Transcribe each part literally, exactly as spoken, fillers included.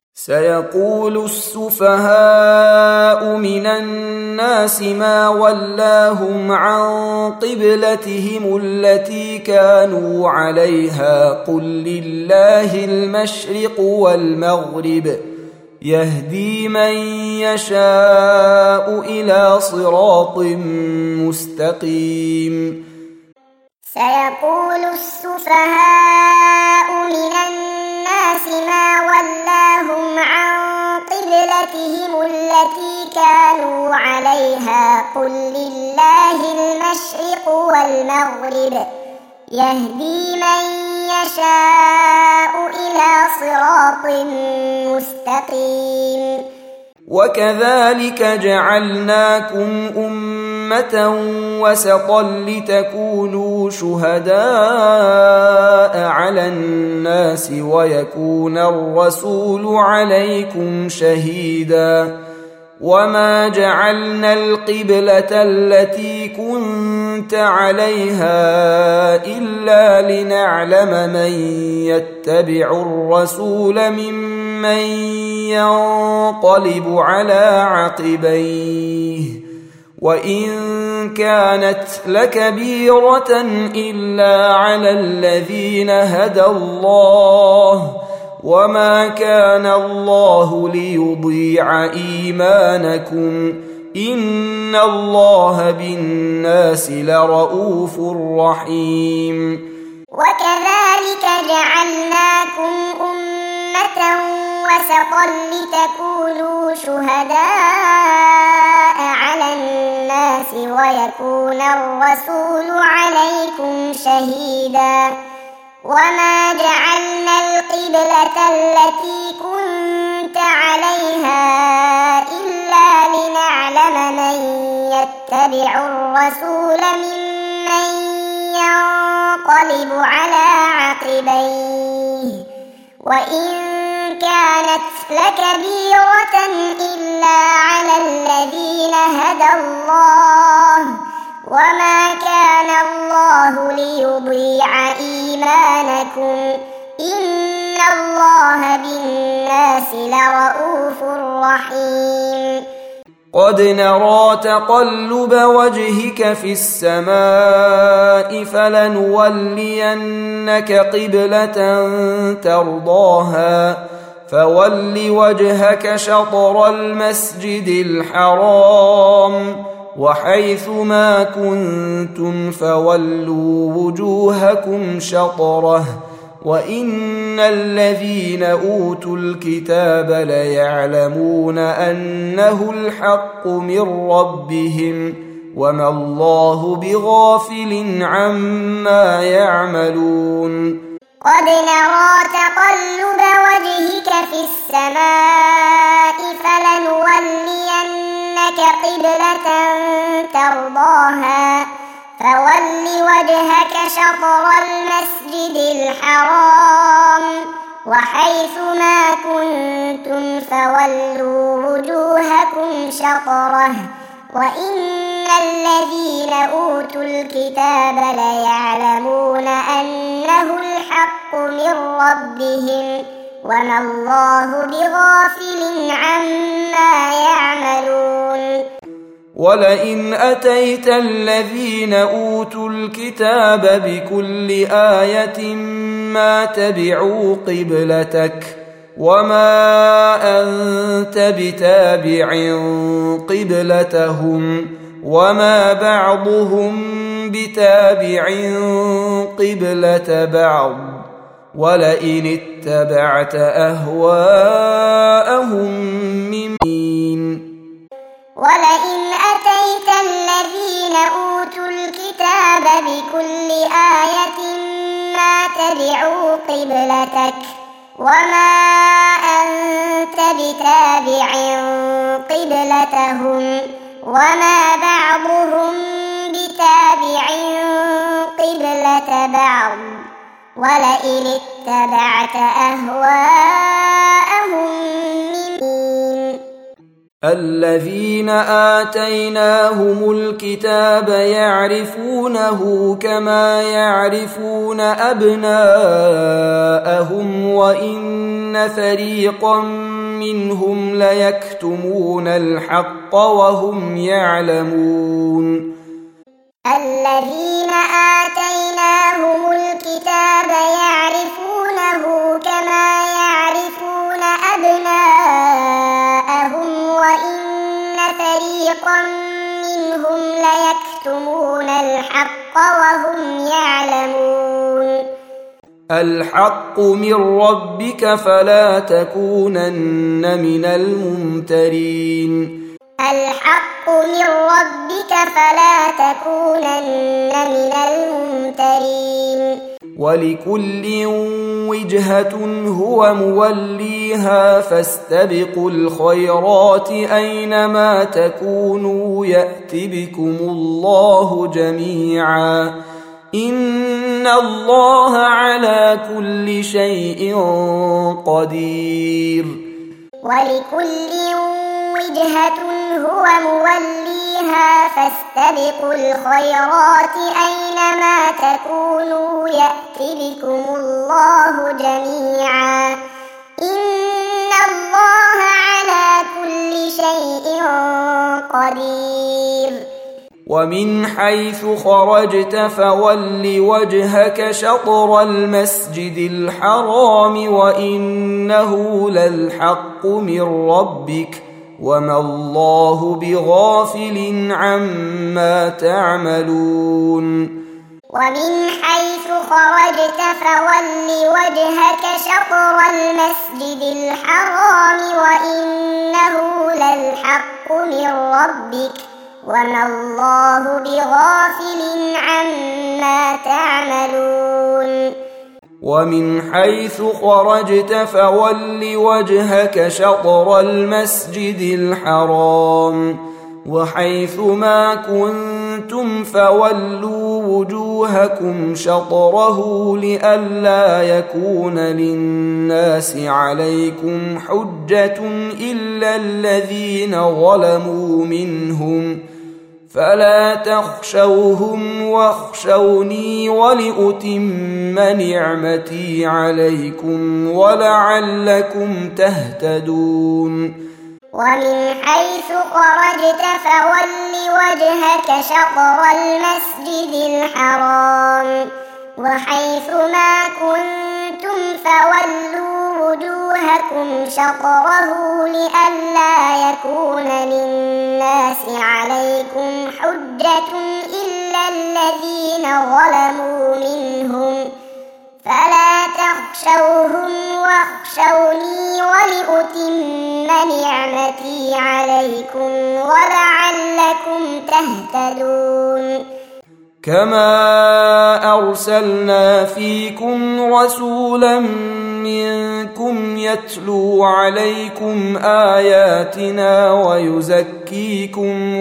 سيقول السفهاء من الناس ما ولاهم عن قبلتهم التي كانوا عليها قل لله المشرق والمغرب يهدي من يشاء إلى صراط مستقيم. سيقول السفهاء من الناس ما ولاهم عن قبلتهم التي كانوا عليها قل لله المشرق والمغرب يهدي من يشاء إلى صراط مستقيم. وكذلك جعلناكم أمة وسطا لتكونوا شهداء على الناس ويكون الرسول عليكم شهيدا وما جعلنا القبلة التي كنت عليها إلا لنعلم من يتبع الرسول ممن ينقلب على عقبيه وإن كانت لكبيرة إلا على الذين هدى الله وما كان الله ليضيع إيمانكم إن الله بالناس لرؤوف رحيم. وكذلك جعلناكم أمة وسطا لتكونوا شهداء على الناس ويكون الرسول عليكم شهيدا وما جعلنا القبلة التي كنت عليها إلا لنعلم من يتبع الرسول ممن ينقلب على عقبيه وإن كانت لكبيرة إلا على الذين هدى الله وما كان الله ليضيع إيمانكم إن الله بالناس لرؤوف رحيم. قد نرى تقلب وجهك في السماء فلنولينك قبلة ترضاها فول وجهك شطر المسجد الحرام وحيث ما كنتم فولوا وجوهكم شطره وإن الذين أوتوا الكتاب ليعلمون أنه الحق من ربهم وما الله بغافل عما يعملون. قد نرى تقلب وجهك في السماء فلنولينك قبلة ترضاها فول وجهك شطر المسجد الحرام وحيث ما كنتم فولوا وجوهكم شطره وإن الذين أوتوا الكتاب ليعلمون أنه الحق من ربهم وما الله بغافل عما يعملون. ولئن أتيت الذين أوتوا الكتاب بكل آية ما تبعوا قبلتك وما أنت بتابع قبلتهم وما بعضهم بتابع قبلة بعض ولئن اتبعت أهواءهم من ولئن أتيت الذين أوتوا الكتاب بكل آية ما تبعوا قبلتك وما أنت بتابع قبلتهم وما بعضهم بتابع قبلة بعض ولئن اتبعت أهواءهم الذين آتيناهم الكتاب يعرفونه كما يعرفون أبناءهم وإن فريقا منهم ليكتمون الحق وهم يعلمون. الذين آتيناهم الكتاب يعرفونه كما يعرفون أبناءهم وإن فريقا منهم ليكتمون الحق وهم يعلمون. الحق من ربك فلا تكونن من الممترين. الحق من ربك فلا تكونن من الممترين. ولكل وجهة هو موليها فاستبقوا الخيرات أينما تكونوا يأت بكم الله جميعا إن الله على كل شيء قدير. ولكل وجهة هو موليها فاستبقوا الخيرات أينما تكونوا يأت بكم الله جميعا إن الله على كل شيء قدير. ومن حيث خرجت فول وجهك شطر المسجد الحرام وإنه للحق من ربك وما الله بغافل عما تعملون. ومن حيث خرجت فول وجهك شطر المسجد الحرام وإنه للحق من ربك وما الله بغافل عما تعملون. ومن حيث خرجت فول وجهك شطر المسجد الحرام وحيث ما كنتم فولوا وجوهكم شطره لئلا يكون للناس عليكم حجة إلا الذين ظلموا منهم فلا تخشوهم واخشوني ولأتم نعمتي عليكم ولعلكم تهتدون. ومن حيث خرجت فول وجهك شطر المسجد الحرام وحيث ما كنتم فولوا وجوهكم شطره لئلا يكون للناس عليكم حجة إلا الذين ظلموا منهم فلا تخشوهم واخشوني ولأتم نعمتي عليكم ولعلكم تهتدون. كما أرسلنا فيكم رسولا منكم يتلو عليكم آياتنا ويزكيكم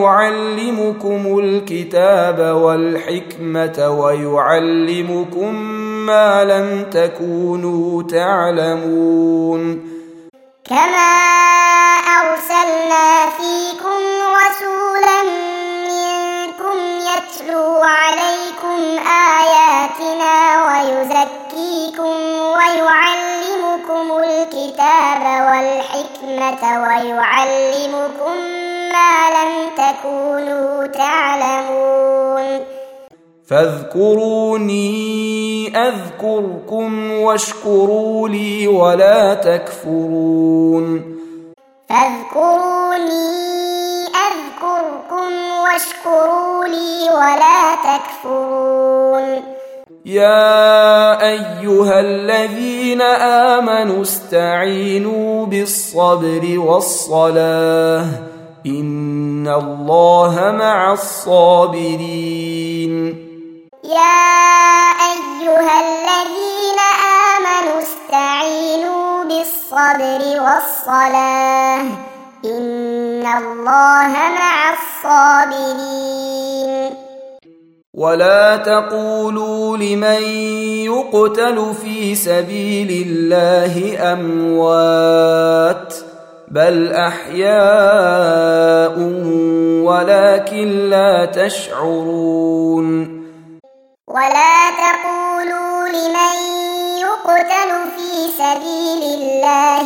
ويعلمكم الكتاب والحكمة ويعلمكم ما لم تكونوا تعلمون. كما أرسلنا فيكم رسولا منكم يتلو عليكم آياتنا ويزكيكم ويعلمكم الكتاب والحكمة ويعلمكم ما لم تكونوا تعلمون. فاذكروني أذكركم واشكروا لي ولا تكفرون. فاذكروني أذكركم واشكروا لي ولا تكفرون. يا أيها الذين آمنوا استعينوا بالصبر والصلاة إن الله مع الصابرين. يا أيها الذين آمنوا استعينوا بالصبر والصلاة إن الله مع الصابرين. ولا تقولوا لمن يقتل في سبيل الله أموات بل أحياء ولكن لا تشعرون ولا تقولوا لمن يقتل في سبيل الله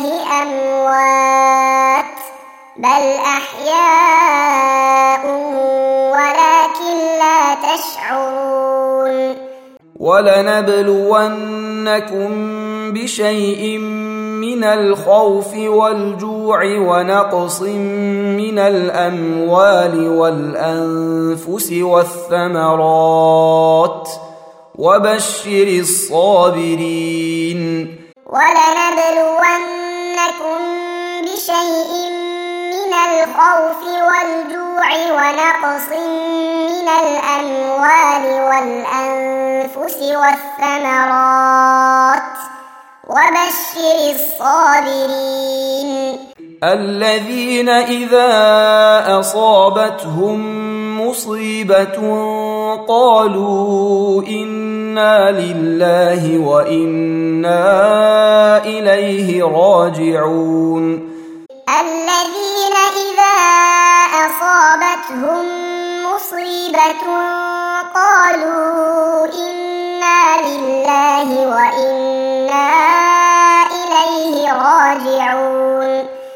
أموات بل أحياء ولكن لا تشعرون ولنبلونكم بشيء من الخوف والجوع ونقص من الأموال والأنفس والثمرات وبشر الصابرين ولنبلونكم بشيء من الخوف والجوع ونقص من الأموال والأنفس والثمرات وبشر الصابرين الذين إذا أصابتهم مصيبة قالوا إنا لله وإنا إليه راجعون الذين إذا أصابتهم مصيبة قالوا إنا لله وإنا إليه راجعون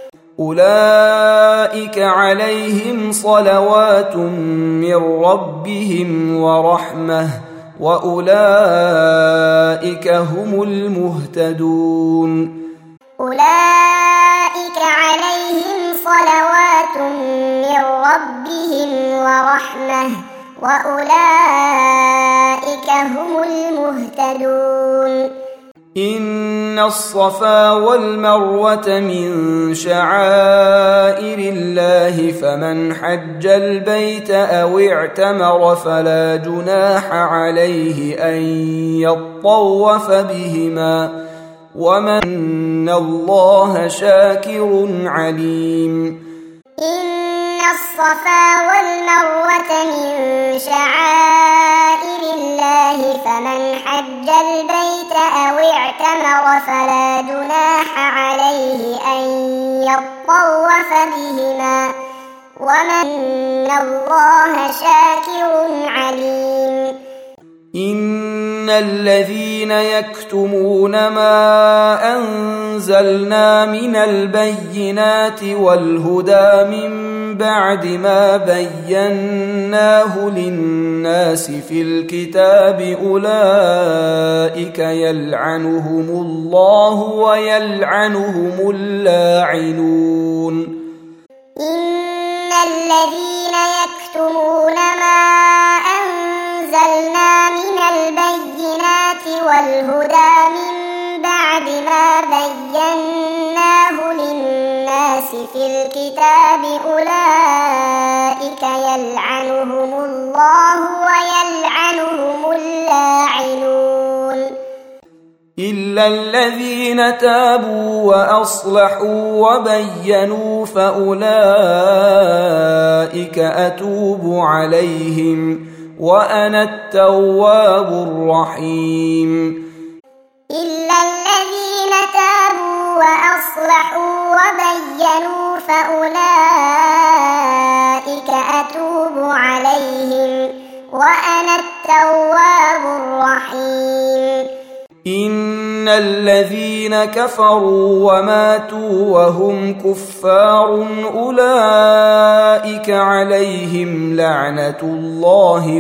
أولئك عليهم صلوات من ربهم ورحمة وأولئك هم المهتدون أولئك عليهم صلوات من ربهم ورحمة وأولئك هم المهتدون إن الصفا والمروة من شعائر الله فمن حج البيت أو اعتمر فلا جناح عليه أن يطوف بهما ومن الله شاكر عليم إن الصفا والمروة من شعائر الله فمن حج البيت أو اعتمر فلا جناح عليه أن يطوف بهما ومن الله شاكر عليم إن الذين يكتمون ما أنزلنا من البينات والهدى من بعد ما بيناه للناس في الكتاب أولئك يلعنهم الله ويلعنهم اللاعنون إن الذين يكتمون ما أنزلنا من البينات والهدى من بعد ما بيناه للناس في الكتاب أولئك يلعنهم الله ويلعنهم اللاعنون إلا الذين تابوا وأصلحوا وبينوا فأولئك أتوب عليهم وأنا التواب الرحيم إلا الذين تابوا وأصلحوا وبينوا فأولئك أتوب عليهم وأنا التواب الرحيم إن الذين كفروا وماتوا وهم كفار أولئك عليهم لعنة الله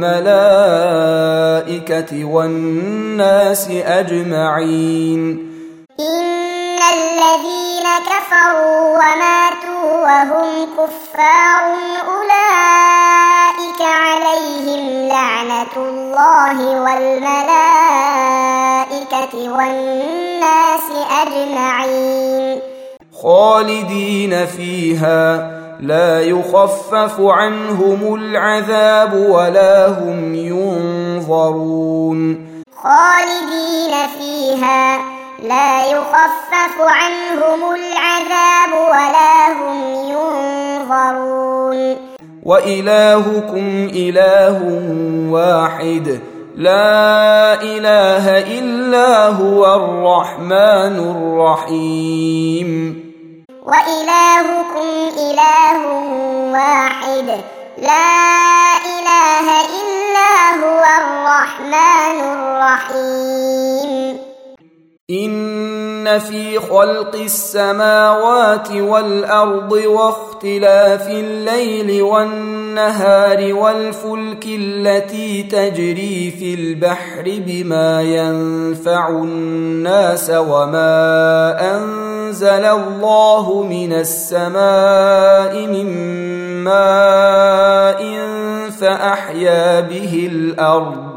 والملائكة والناس أجمعين إن الذين كفروا وماتوا وهم كفار أولئك عليهم لعنة الله والملائكة والناس أجمعين خالدين فيها لا يخفف عنهم العذاب ولا هم ينظرون خالدين فيها لا يخفف عنهم العذاب ولا هم ينظرون وإلهكم إله واحد لا إله إلا هو الرحمن الرحيم وإلهكم إله واحد لا إله إلا هو الرحمن الرحيم إن في خلق السماوات والأرض واختلاف الليل والنهار والفلك التي تجري في البحر بما ينفع الناس وما أنزل الله من السماء من ماء فأحيا به الأرض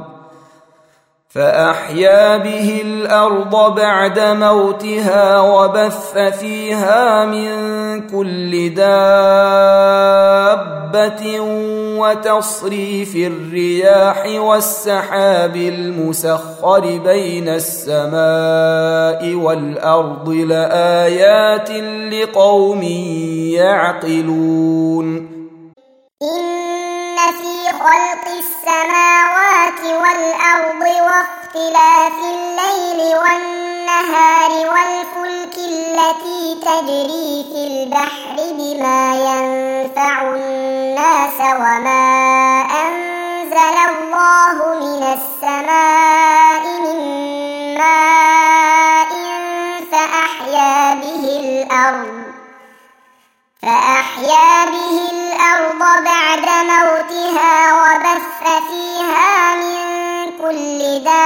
فأحيا به الأرض بعد موتها وبث فيها من كل دابة وتصريف الرياح والسحاب المسخر بين السماء والأرض لآيات لقوم يعقلون إن في خلق السماوات والأرض واختلاف الليل والنهار والفلك التي تجري في البحر بما ينفع الناس وما أنزل الله من السماء من ماء فأحيا به الأرض فأحيا به الأرض بعد موتها وبث فيها من كل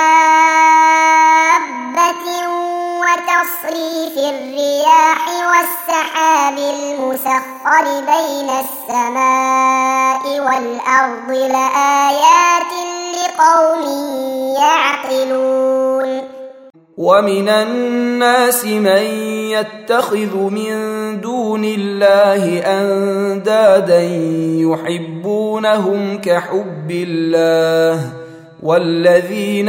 دابة وتصريف الرياح والسحاب المسخر بين السماء والأرض لآيات لقوم يعقلون ومن الناس من يتخذ من دون الله أندادا يحبونهم كحب الله والذين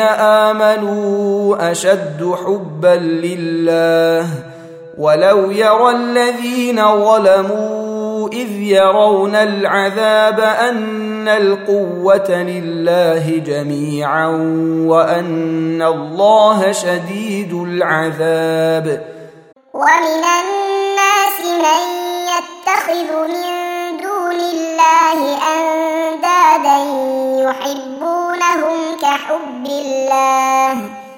آمنوا أشد حبا لله ولو يرى الذين ظلموا إذ يرون العذاب أن القوة لله جميعا وأن الله شديد العذاب ومن الناس من يتخذ من دون الله أندادا يحبونهم كحب الله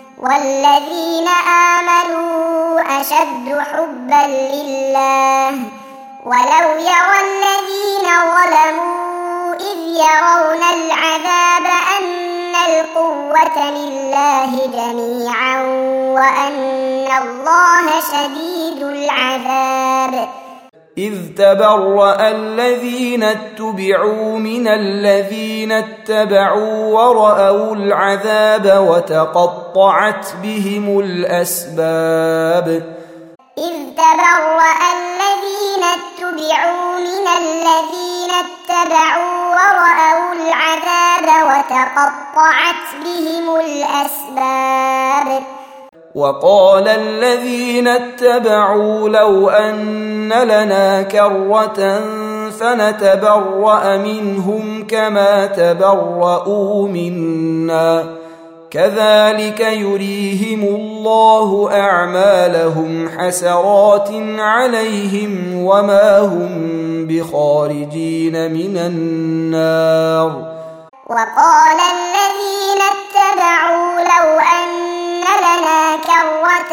والذين آمنوا أشد حبا لله ولو يرى الذين ظلموا إذ يرون العذاب أن القوة لله جميعا وأن الله شديد العذاب إذ تبرأ الذين اتبعوا من الذين اتبعوا ورأوا العذاب وتقطعت بهم الأسباب إذ تبرأ الذين اتبعوا من الذين اتبعوا ورأوا العذاب وتقطعت بهم الأسباب وقال الذين اتبعوا لو أن لنا كرة فنتبرأ منهم كما تبرؤوا منا كذلك يريهم الله أعمالهم حسرات عليهم وما هم بخارجين من النار وقال الذين اتبعوا لو أن لنا كرة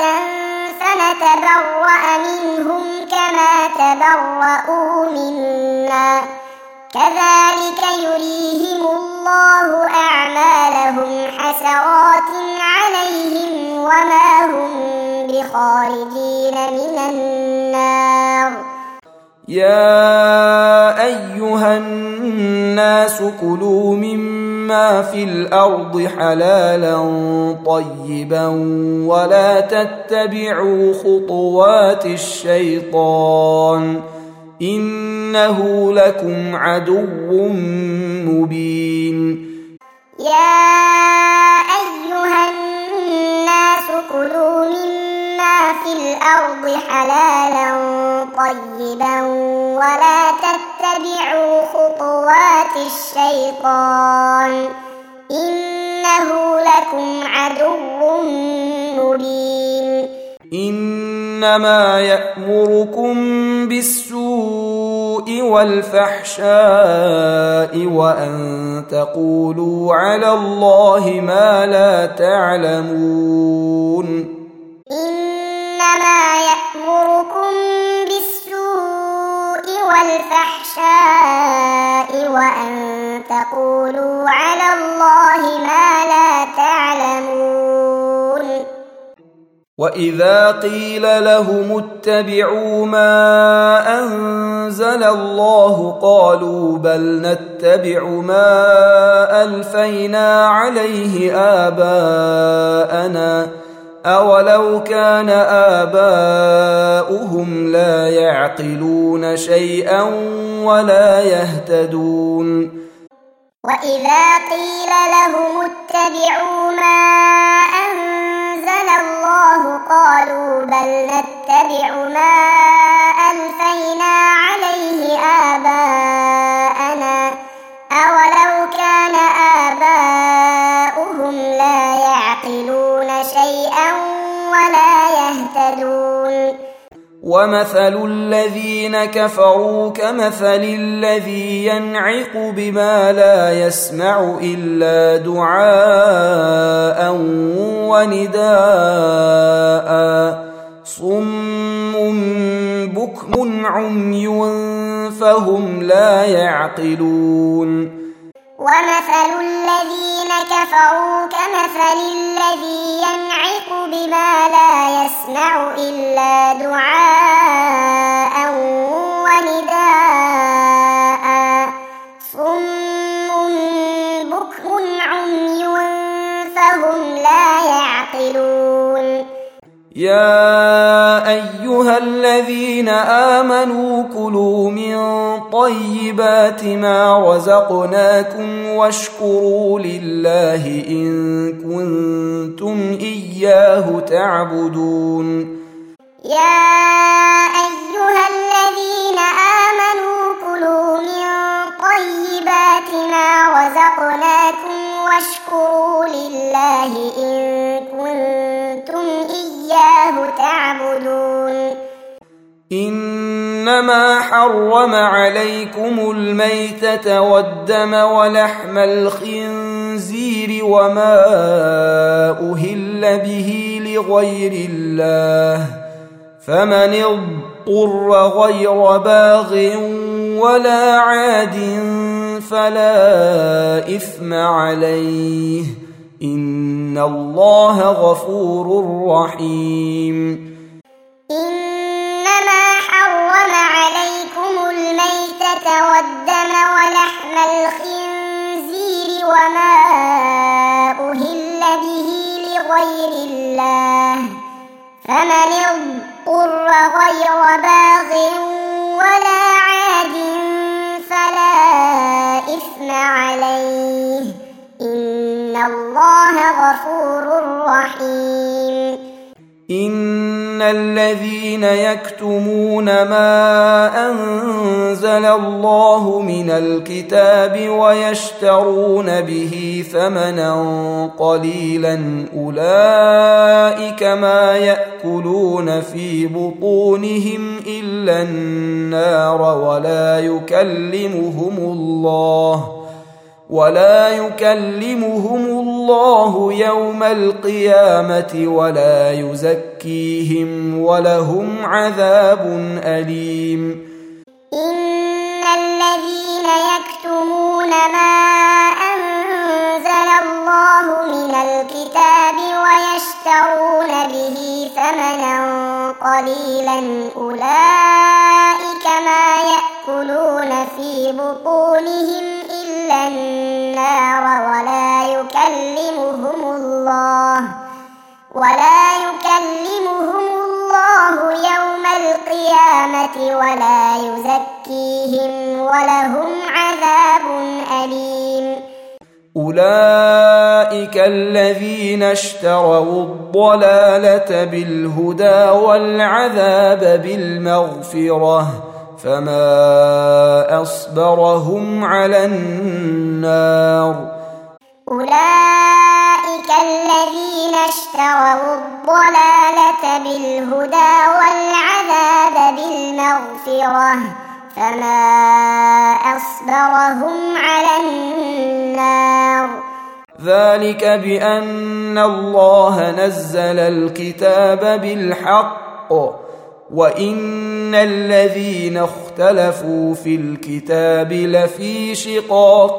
فنتبرأ منهم كما تبرؤوا منا كذلك يريهم الله أعمالهم حسرات عليهم وما هم بخارجين من النار يا أيها الناس كلوا مما في الأرض حلالا طيبا ولا تتبعوا خطوات الشيطان إنه لكم عدو مبين يا أيها الناس كلوا مما في الأرض حلالا طيبا ولا تتبعوا خطوات الشيطان إنه لكم عدو مبين إن إنما يأمركم بالسوء والفحشاء وأن تقولوا على الله ما لا تعلمون. إنما يأمركم بالسوء والفحشاء وأن تقولوا على الله ما لا تعلمون. وإذا قيل لهم اتبعوا ما أنزل الله قالوا بل نتبع ما ألفينا عليه آباءنا أولو كان آباؤهم لا يعقلون شيئا ولا يهتدون. وإذا قيل لهم اتبعوا ما أنزل الله قالوا بل نتبع ما ألفينا عليه آباءنا أولو كان آباؤهم لا يعقلون شيئا ولا يهتدون. ومثل الذين كفروا كمثل الذي ينعق بما لا يسمع إلا دعاء ونداء صم بكم عمي فهم لا يعقلون. ومثل الذين كفروا كمثل الذي ينعق بما لا يسمع إلا دعاء ونداء صم بكم عمي فهم لا يعقلون. يا أيها الذين آمنوا كلوا من طيبات ما رزقناكم واشكروا لله إن كنتم إياه تعبدون. يا أيها الذين آمنوا كلوا من طيبات ما رزقناكم واشكروا لله إن كنتم إياه تعبدون. إنما حرم عليكم الميتة والدم ولحم الخنزير وما أهل به لغير الله فمن اضطر غير باغ ولا عاد فلا إثم عليه إن الله غفور رحيم. إنما حرم عليكم الميتة والدم ولحم الخنزير وما أهل به لغير الله فمن اضطر غير باغ ولا عاد فلا إثم عليه إن الله غفور رحيم. إن الذين يكتمون ما أنزل الله من الكتاب ويشترون به ثمنا قليلا أولئك ما يأكلون في بطونهم إلا النار ولا يكلمهم الله ولا يكلمهم الله يوم القيامة ولا يزكيهم ولهم عذاب أليم. إن الذين يكتمون ما أنزل الله من الكتاب ويشترون به ثمنا قليلا أولئك ما يأكلون في بطونهم إلا النار ولا يكلمهم الله ولا يكلمهم الله يوم القيامة ولا يزكيهم ولهم عذاب أليم. أولئك الذين اشتروا الضلالة بالهدى والعذاب بالمغفرة فما أصبرهم على النار. أولئك الذين الذين اشتروا الضلالة بالهدى والعذاب بالمغفرة فما أصبرهم على النار. ذلك بأن الله نزل الكتاب بالحق وإن الذين اختلفوا في الكتاب لفي شقاق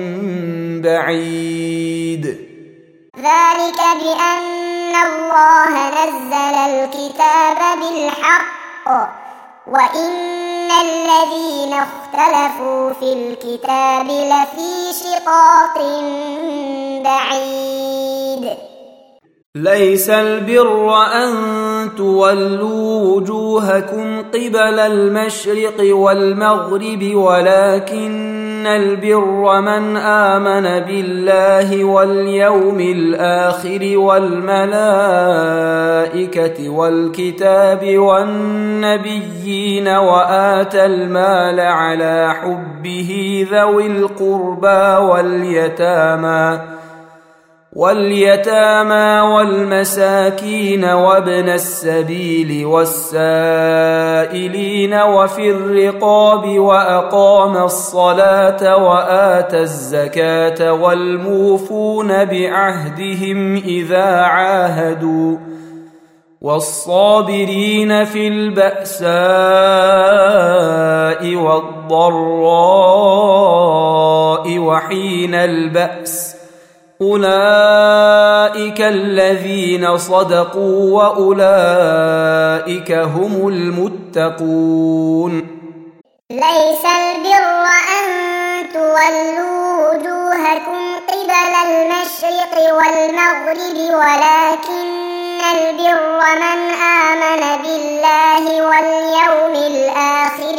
بعيد. ذلك بأن الله نزل الكتاب بالحق وإن الذين اختلفوا في الكتاب لفي شقاق بعيد. ليس البر أن تولوا وجوهكم قبل المشرق والمغرب ولكن البر من آمن بالله واليوم الآخر والملائكة والكتاب والنبيين وآتى المال على حبه ذوي القربى واليتامى واليتامى والمساكين وابن السبيل والسائلين وفي الرقاب وأقام الصلاة وآتى الزكاة والموفون بعهدهم إذا عاهدوا والصابرين في البأساء والضراء وحين البأس أولئك الذين صدقوا وأولئك هم المتقون. ليس البر أن تولوا وجوهكم قبل المشرق والمغرب ولكن البر من آمن بالله واليوم الآخر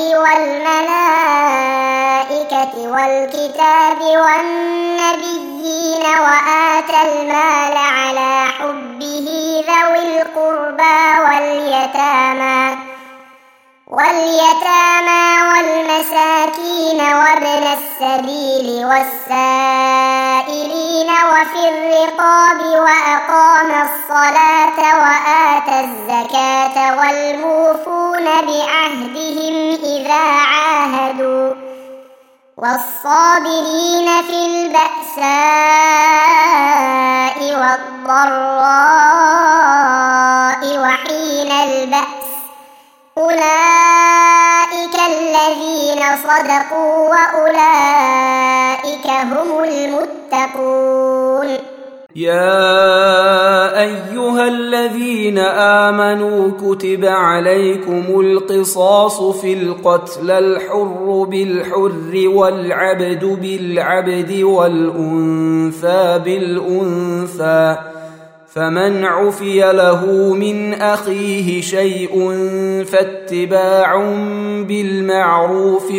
والملائكة والكتاب والنبيين وآتى المال على حبه ذوي القربى واليتامى واليتامى والمساكين وابن السبيل والسائلين وفي الرقاب وأقام الصلاة وآتى الزكاة والموفون بعهدهم إذا عاهدوا والصابرين في البأساء والضراء وحين البأس أولئك الذين صدقوا وأولئك هم المتقون. يا أيها الذين آمنوا كتب عليكم القصاص في القتلى الحر بالحر والعبد بالعبد والأنثى بالأنثى فمن عفي له من أخيه شيء فاتباع بالمعروف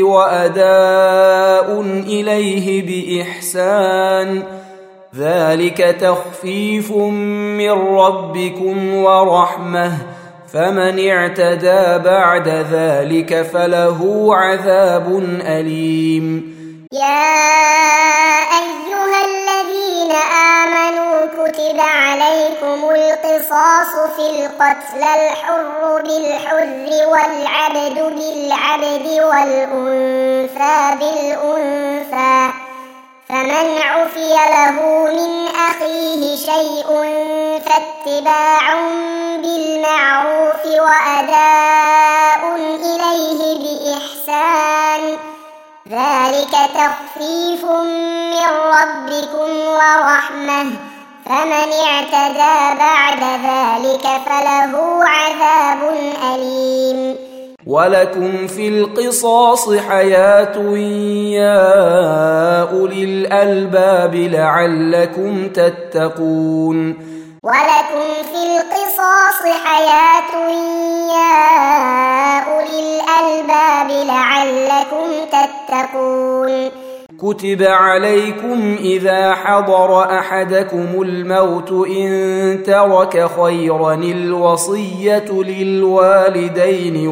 وأداء إليه بإحسان ذلك تخفيف من ربكم ورحمة فمن اعتدى بعد ذلك فله عذاب أليم. يا أيها الذين آمنوا كتب عليكم القصاص في القتلى الحر بالحر والعبد بالعبد والأنثى بالأنثى فمن عفي له من أخيه شيء فاتباع بالمعروف وأداء إليه بإحسان ذلك تخفيف من ربكم ورحمة فمن اعتدى بعد ذلك فله عذاب أليم. ولكم في القصاص حياة يا أولي الألباب لعلكم تتقون. ولكم في القصاص حياة يا أولي الألباب لعلكم تتقون. كتب عليكم إذا حضر أحدكم الموت إن ترك خيرا الوصية للوالدين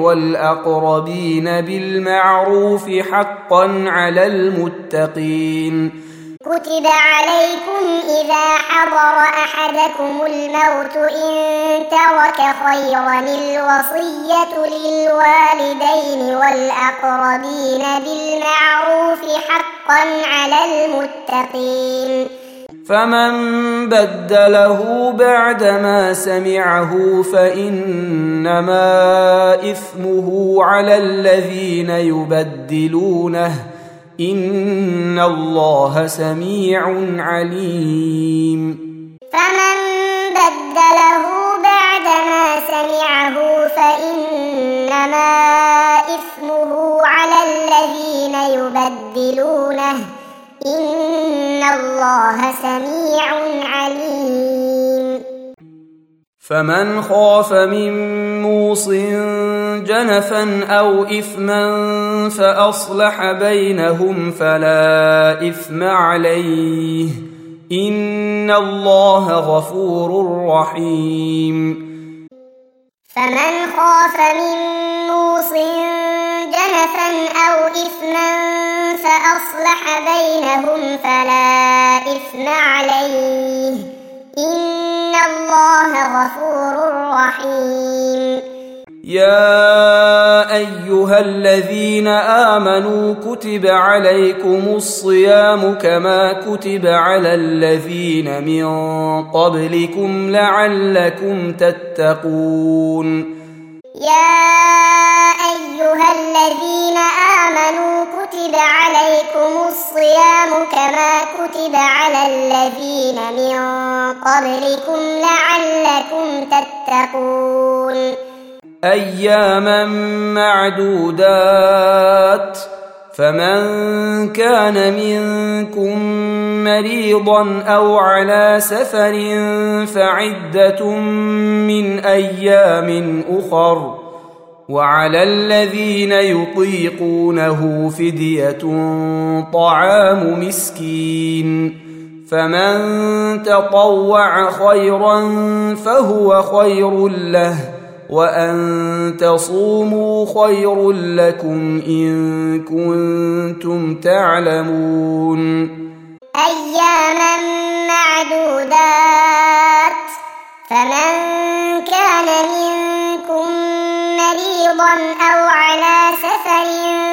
والأقربين بالمعروف حقا على المتقين. كتب عليكم إذا حضر أحدكم الموت إن ترك خيرا الوصية للوالدين والأقربين بالمعروف حقا على المتقين. فمن بدله بعدما سمعه فإنما إثمه على الذين يبدلونه إن الله سميع عليم. فمن بدله بعدما سمعه فإنما إثمه على الذين يبدلونه إن الله سميع عليم. فمن خاف من موص جنفا أو إثما فأصلح بينهم فلا إثم عليه إن الله غفور رحيم. فمن خاف من موص جنفا أو إثما فأصلح بينهم فلا إثم عليه إن الله غفور رحيم. يا أيها الذين آمنوا كتب عليكم الصيام كما كتب على الذين من قبلكم لعلكم تتقون. يا أيها الذين آمنوا كتب عليكم الصيام كما كتب على الذين من قبلكم لعلكم تتقون. أياما معدودات فمن كان منكم مريضا أو على سفر فعدة من أيام أخر وعلى الذين يطيقونه فدية طعام مسكين فمن تطوع خيرا فهو خير له وأن تصوموا خير لكم إن كنتم تعلمون. أياما معدودات فمن كان منكم مريضا أو على سفر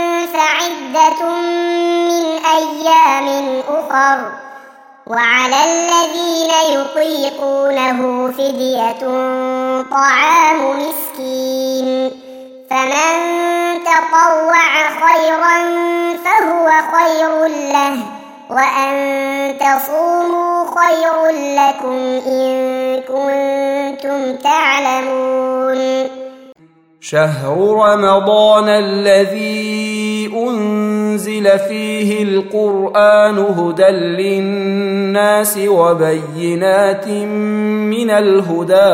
فعدة من أيام أخر وعلى الذين يطيقونه فدية طعام مسكين فمن تطوع خيرا فهو خير له وأن تصوموا خير لكم إن كنتم تعلمون. شهر رمضان الذي أنزل فيه القرآن هدى للناس وبينات من الهدى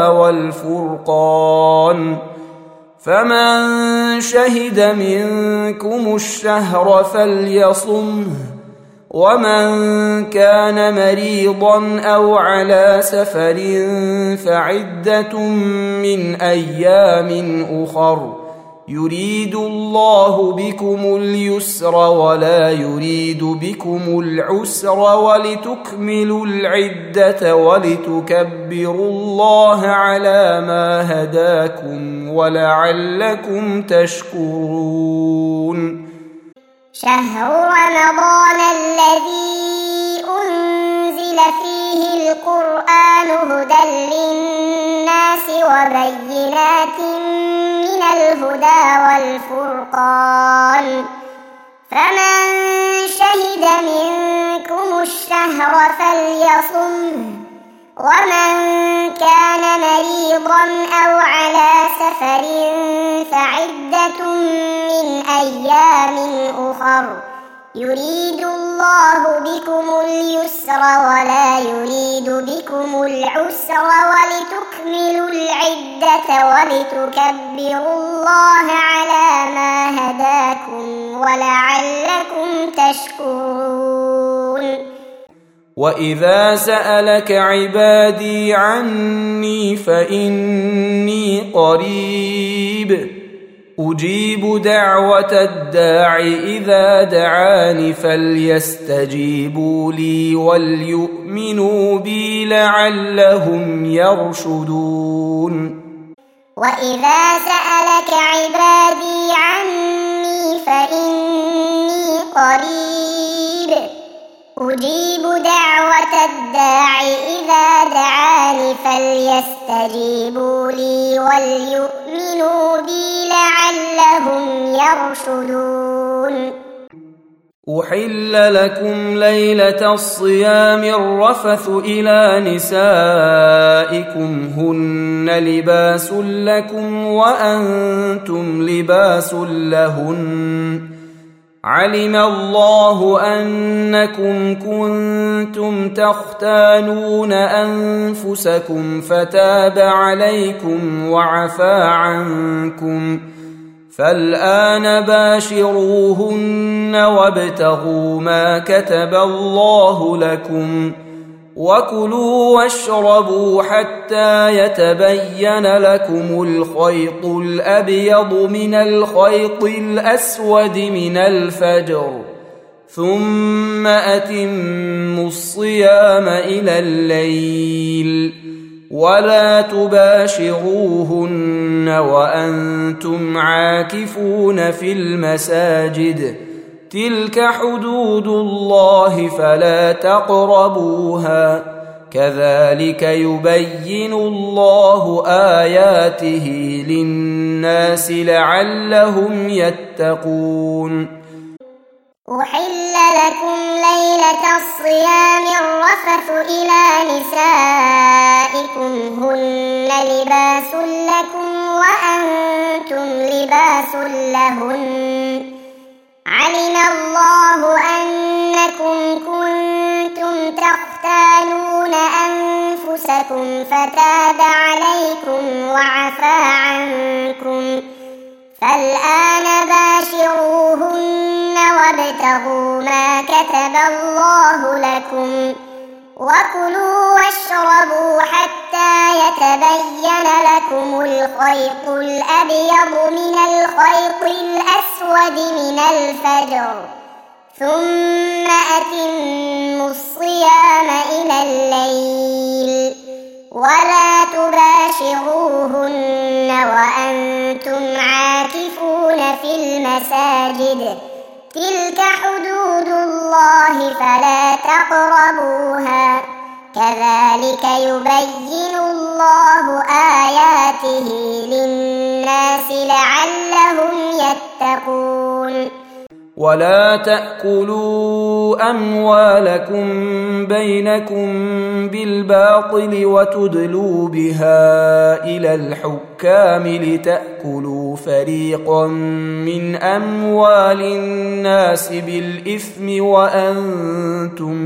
والفرقان فمن شهد منكم الشهر فليصمه ومن كان مريضا أو على سفر فعدة من أيام أخر يريد الله بكم اليسر ولا يريد بكم العسر ولتكملوا العدة ولتكبروا الله على ما هداكم ولعلكم تشكرون. شهر رمضان الذي أنزل فيه القرآن هدى للناس وبينات من الهدى والفرقان فمن شهد منكم الشهر فليصمه ومن كان مريضا أو على سفر فعدة من أيام أخر يريد الله بكم اليسر ولا يريد بكم العسر ولتكملوا العدة ولتكبروا الله على ما هداكم ولعلكم تشكرون. وإذا سألك عبادي عني فإني قريب أجيب دعوة الداع إذا دعاني فليستجيبوا لي وليؤمنوا بي لعلهم يرشدون وإذا سألك عبادي عني فإني قريب أجيب دعوة الداع إذا دعاني فليستجيبوا لي وليؤمنوا بي لعلهم يرشدون أحل لكم ليلة الصيام الرفث إلى نسائكم هن لباس لكم وأنتم لباس لهن علم الله أنكم كنتم تختانون أنفسكم فتاب عليكم وعفى عنكم فالآن باشروهن وابتغوا ما كتب الله لكم وكلوا واشربوا حتى يتبين لكم الخيط الأبيض من الخيط الأسود من الفجر ثم أتموا الصيام إلى الليل ولا تباشروهن وأنتم عاكفون في المساجد تلك حدود الله فلا تقربوها كذلك يبين الله آياته للناس لعلهم يتقون أحل لكم ليلة الصيام الرفث إلى نسائكم هن لباس لكم وأنتم لباس لهن علم الله أنكم كنتم تختانون أنفسكم فتاب عليكم وعفى عنكم فالآن باشروهن وابتغوا ما كتب الله لكم وكلوا واشربوا حتى يتبين لكم الخيط الأبيض من الخيط الأسود من الفجر ثم أتموا الصيام إلى الليل ولا تباشروهن وأنتم عاكفون في المساجد تلك حدود الله فلا تقربوها كذلك يبين الله آياته للناس لعلهم يتقون ولا تأكلوا أموالكم بينكم بالباطل وتدلوا بها إلى الحكام لتأكلوا فريقا من أموال الناس بالإثم وأنتم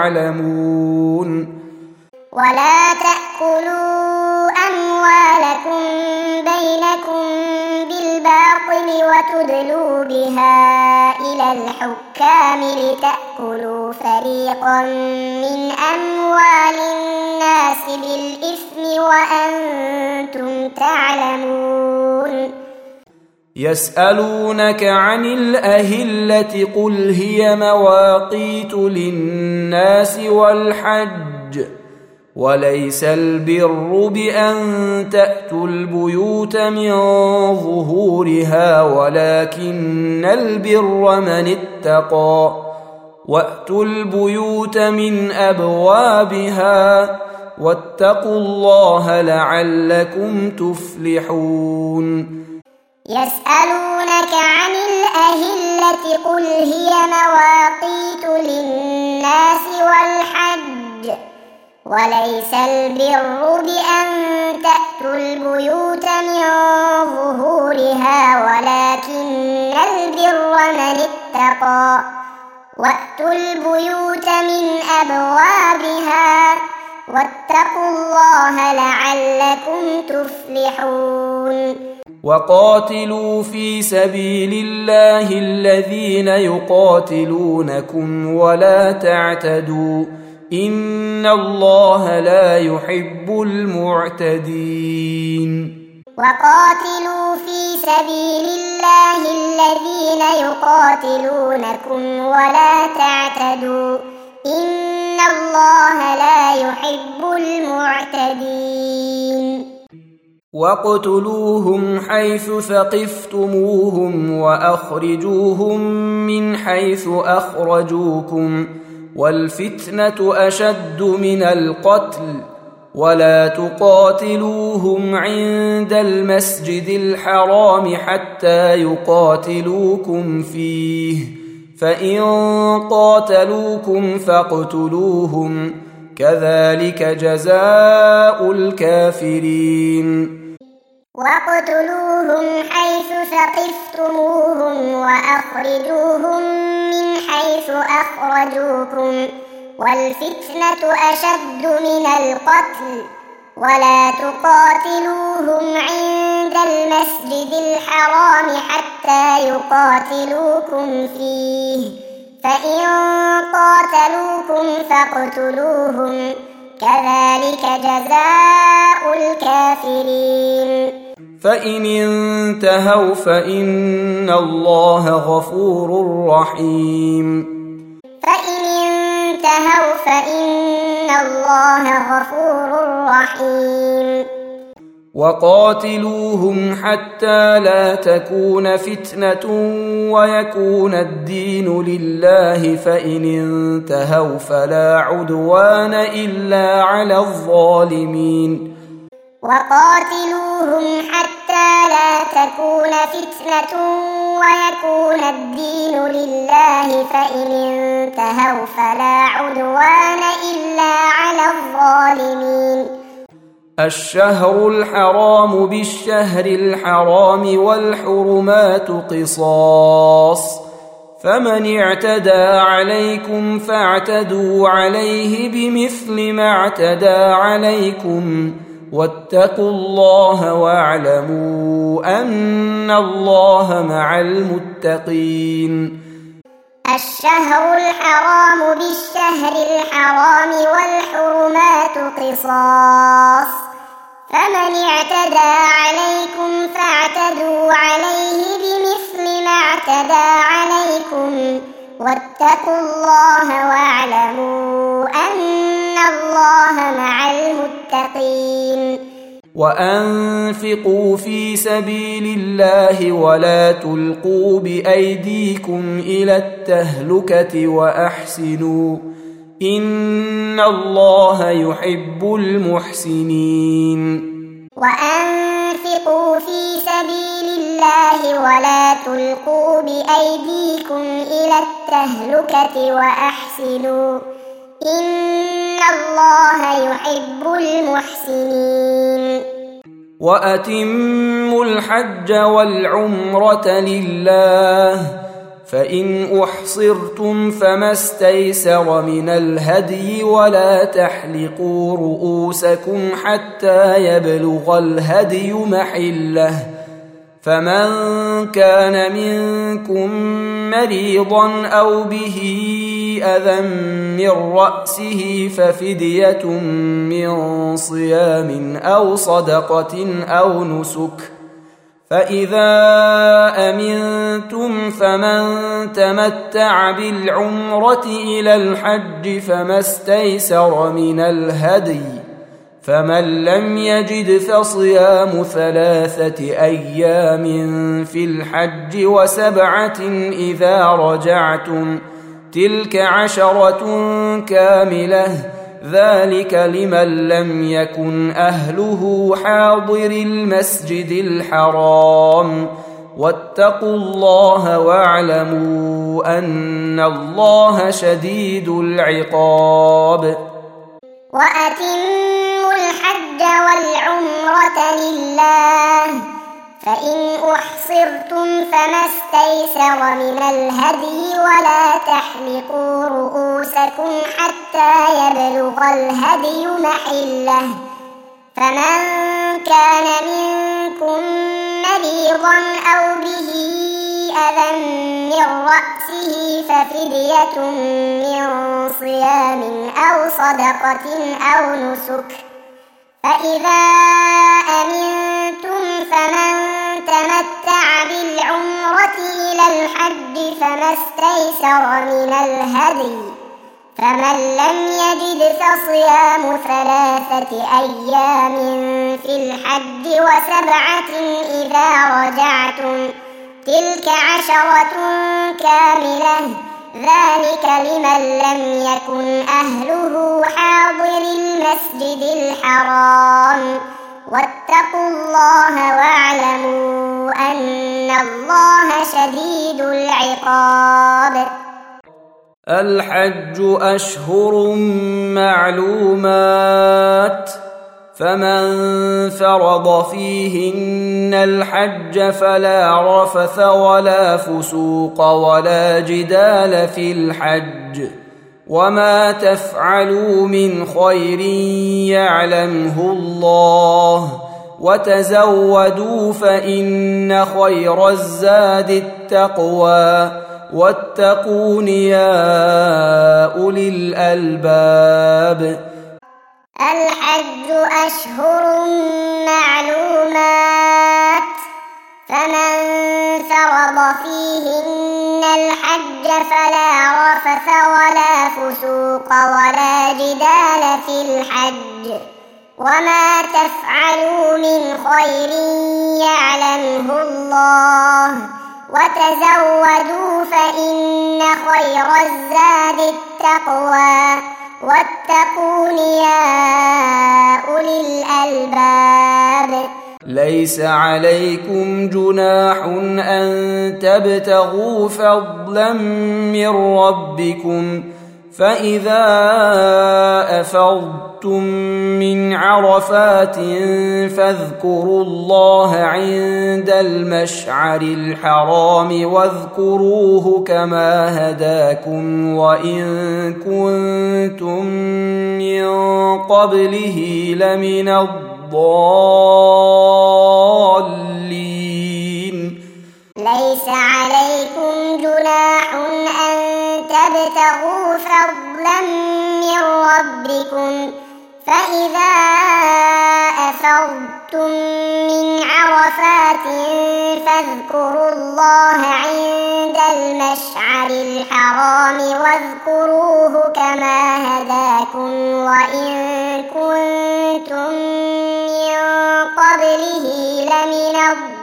تعلمون ولا تأكلوا أموالكم بينكم بالباطل وتدلوا بها إلى الحكام لتأكلوا فريقا من أموال الناس بالإثم وأنتم تعلمون يسألونك عن الأهلة قل هي مواقيت للناس والحج وليس البر بأن تأتوا البيوت من ظهورها ولكن البر من اتقى وأتوا البيوت من أبوابها واتقوا الله لعلكم تفلحون يسألونك عن الأهلة قل هي مواقيت للناس والحج وليس البر بأن تأتوا البيوت من ظهورها ولكن البر من اتقى وأتوا البيوت من أبوابها واتقوا الله لعلكم تفلحون وقاتلوا في سبيل الله الذين يقاتلونكم ولا تعتدوا إن الله لا يحب المعتدين وقاتلوا في سبيل الله الذين يقاتلونكم ولا تعتدوا إن الله لا يحب المعتدين واقتلوهم حيث ثقفتموهم وأخرجوهم من حيث أخرجوكم والفتنة أشد من القتل ولا تقاتلوهم عند المسجد الحرام حتى يقاتلوكم فيه فإن قاتلوكم فاقتلوهم كذلك جزاء الكافرين واقتلوهم حيث ثقفتموهم وأخرجوهم من حيث أخرجوكم والفتنة أشد من القتل ولا تقاتلوهم عند المسجد الحرام حتى يقاتلوكم فيه فإن قاتلوكم فاقتلوهم كذلك جزاء الكافرين فإن انتهوا فإن الله غفور رحيم فإن انتهوا فإن الله غفور رحيم وقاتلوهم حتى لا تكون فتنة ويكون الدين لله فإن انتهوا فلا عدوان إلا على الظالمين وقاتلوهم حتى لا تكون فتنة ويكون الدين لله فإن انتهوا فلا عدوان إلا على الظالمين الشهر الحرام بالشهر الحرام والحرمات قصاص فمن اعتدى عليكم فاعتدوا عليه بمثل ما اعتدى عليكم واتقوا الله واعلموا أن الله مع المتقين الشهر الحرام بالشهر الحرام والحرمات قصاص فمن اعتدى عليكم فاعتدوا عليه بمثل ما اعتدى عليكم واتقوا الله واعلموا أن الله مع المتقين وأنفقوا في سبيل الله ولا تلقوا بأيديكم إلى التهلكة وأحسنوا إن الله يحب المحسنين وأنفقوا في سبيل الله ولا تلقوا بأيديكم إلى التهلكة وأحسنوا إن الله يحب المحسنين وأتموا الحج والعمرة لله فإن أحصرتم فما استيسر من الهدي ولا تحلقوا رؤوسكم حتى يبلغ الهدي محله فمن كان منكم مريضا أو به أذى من رأسه ففدية من صيام أو صدقة أو نسك فإذا أمنتم فمن تمتع بالعمرة إلى الحج فما استيسر من الهدي فمن لم يجد فصيام ثلاثة أيام في الحج وسبعة إذا رجعتم تلك عشرة كاملة ذلك لمن لم يكن أهله حاضر المسجد الحرام واتقوا الله واعلموا أن الله شديد العقاب وأتموا الحج والعمرة لله فإن أحصرتم فما استيسر من الهدي ولا تحلقوا رؤوسكم حتى يبلغ الهدي محله فمن كان منكم مريضا أو به أذى من رأسه ففدية من صيام أو صدقة أو نسك فإذا أمنتم فمن تمتع بالعمرة إلى الحج فما استيسر من الهدي فمن لم يجد فصيام ثلاثة أيام في الحج وسبعة إذا رجعتم تلك عشرة كاملة ذلك لمن لم يكن أهله حاضر المسجد الحرام واتقوا الله واعلموا أن الله شديد العقاب. الحج أشهر معلومات فمن فرض فيهن الحج فلا رفث ولا فسوق ولا جدال في الحج وما تفعلوا من خير يعلمه الله وتزودوا فإن خير الزاد التقوى واتقون يا أولي الألباب. الحج أشهر معلومات فمن فرض فيهن الحج فلا رفث ولا فسوق ولا جدال في الحج وما تفعلوا من خير يعلمه الله وتزودوا فإن خير الزاد التقوى واتقون يا أولي الألباب. ليس عليكم جناح أن تبتغوا فضلا من ربكم فإذا أفضتم من عرفات فاذكروا الله عند المشعر الحرام واذكروه كما هداكم وإن كنتم من قبله لمن الضالين. ليس عليكم جناح أن تبتغوا فضلا من ربكم فإذا أفضتم من عرفات فاذكروا الله عند المشعر الحرام واذكروه كما هداكم وإن كنتم من قبله لمن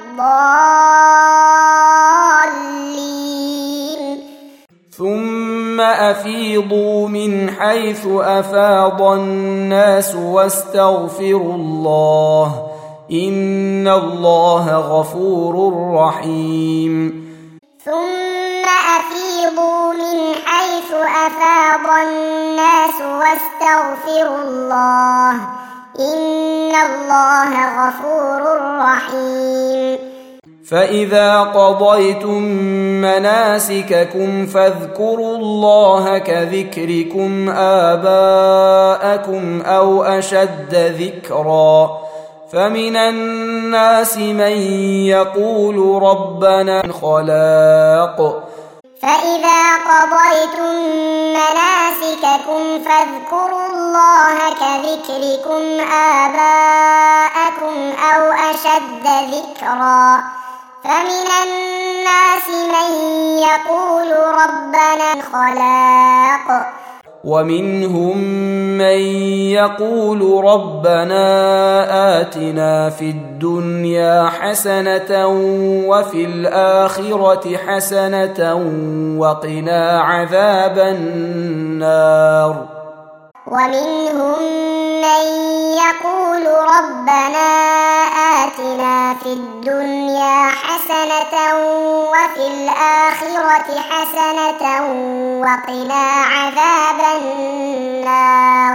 الضالين. ثم أفيضوا من حيث أفاض الناس واستغفروا الله إن الله غفور رحيم. ثم أفيضوا من حيث أفاض الناس واستغفروا الله إن الله غفور رحيم. فإذا قضيتم مناسككم فاذكروا الله كذكركم آباءكم أو أشد ذكرا فمن الناس من يقول ربنا خلاق. فإذا قضيتم مناسككم فاذكروا الله كذكركم آباءكم أو أشد ذكرا فمن الناس من يقول ربنا خلاق ومنهم من يقول ربنا آتنا في الدنيا حسنة وفي الآخرة حسنة وقنا عذاب النار. ومنهم من يقول ربنا آتنا في الدنيا حسنة وفي الآخرة حسنة وقنا عذاب النار.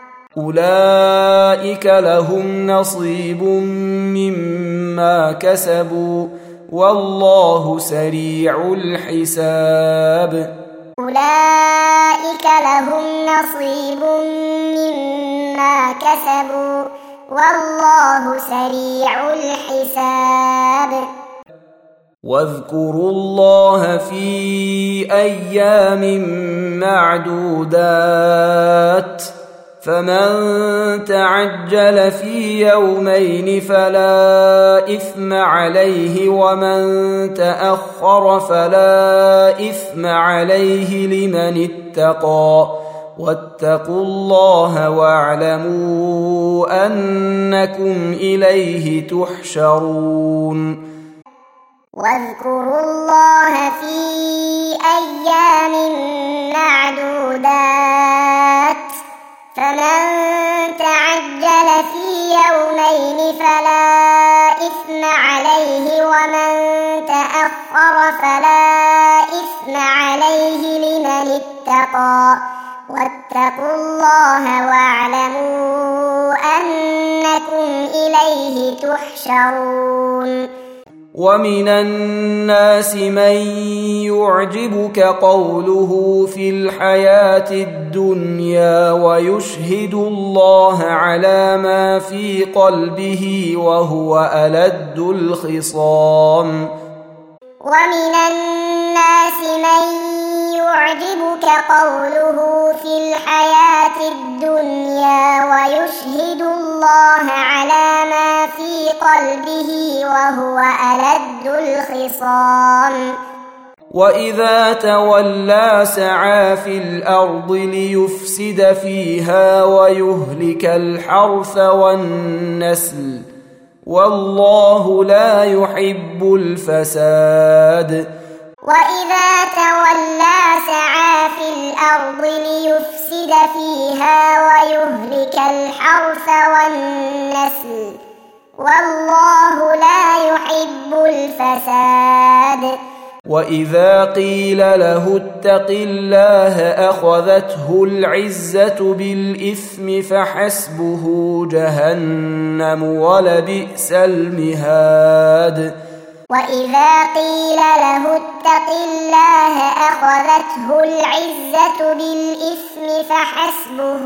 أولئك لهم نصيب مما كسبوا والله سريع الحساب. أولئك لهم نصيب مما كسبوا والله سريع الحساب. واذكروا الله في أيام معدودات فمن تعجل في يومين فلا إثم عليه ومن تأخر فلا إثم عليه لمن اتقى واتقوا الله واعلموا أنكم إليه تحشرون واذكروا الله في أيام معدودات فمن تعجل في يومين فلا إثم عليه ومن تأخر فلا إثم عليه لمن اتقى واتقوا الله واعلموا أنكم إليه تحشرون ومن الناس من يعجبك قوله في الحياة الدنيا ويشهد الله على ما في قلبه وهو ألد الخصام ومن الناس من يعجبك قوله في الحياة الدنيا ويشهد الله على ما في قلبه وهو ألد الخصام وإذا تولى سعى في الأرض ليفسد فيها ويهلك الحرث والنسل والله لا يحب الفساد وإذا تولى سعى في الأرض ليفسد فيها ويهلك الحرث والنسل والله لا يحب الفساد وإذا قيل له اتق الله أخذته العزة بالإثم فحسبه جهنم ولبئس المهاد وإذا قيل له اتق الله أخذته العزة بالإثم فحسبه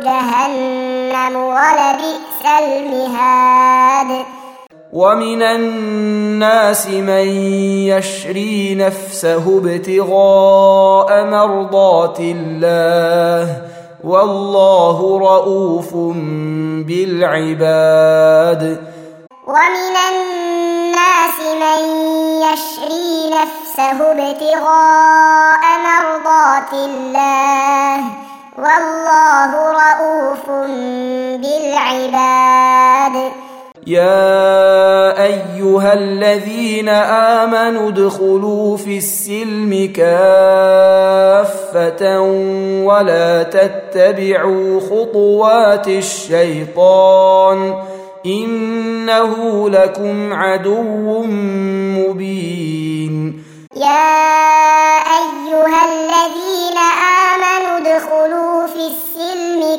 جهنم ولبئس المهاد ومن الناس من يشري نفسه ابتغاء مرضات الله والله رؤوف بالعباد ومن الناس من يشري نفسه ابتغاء مرضات الله والله رؤوف بالعباد يا أيها الذين آمنوا ادخلوا في السلم كافة ولا تتبعوا خطوات الشيطان إنه لكم عدو مبين يا أيها الذين آمنوا ادخلوا في السلم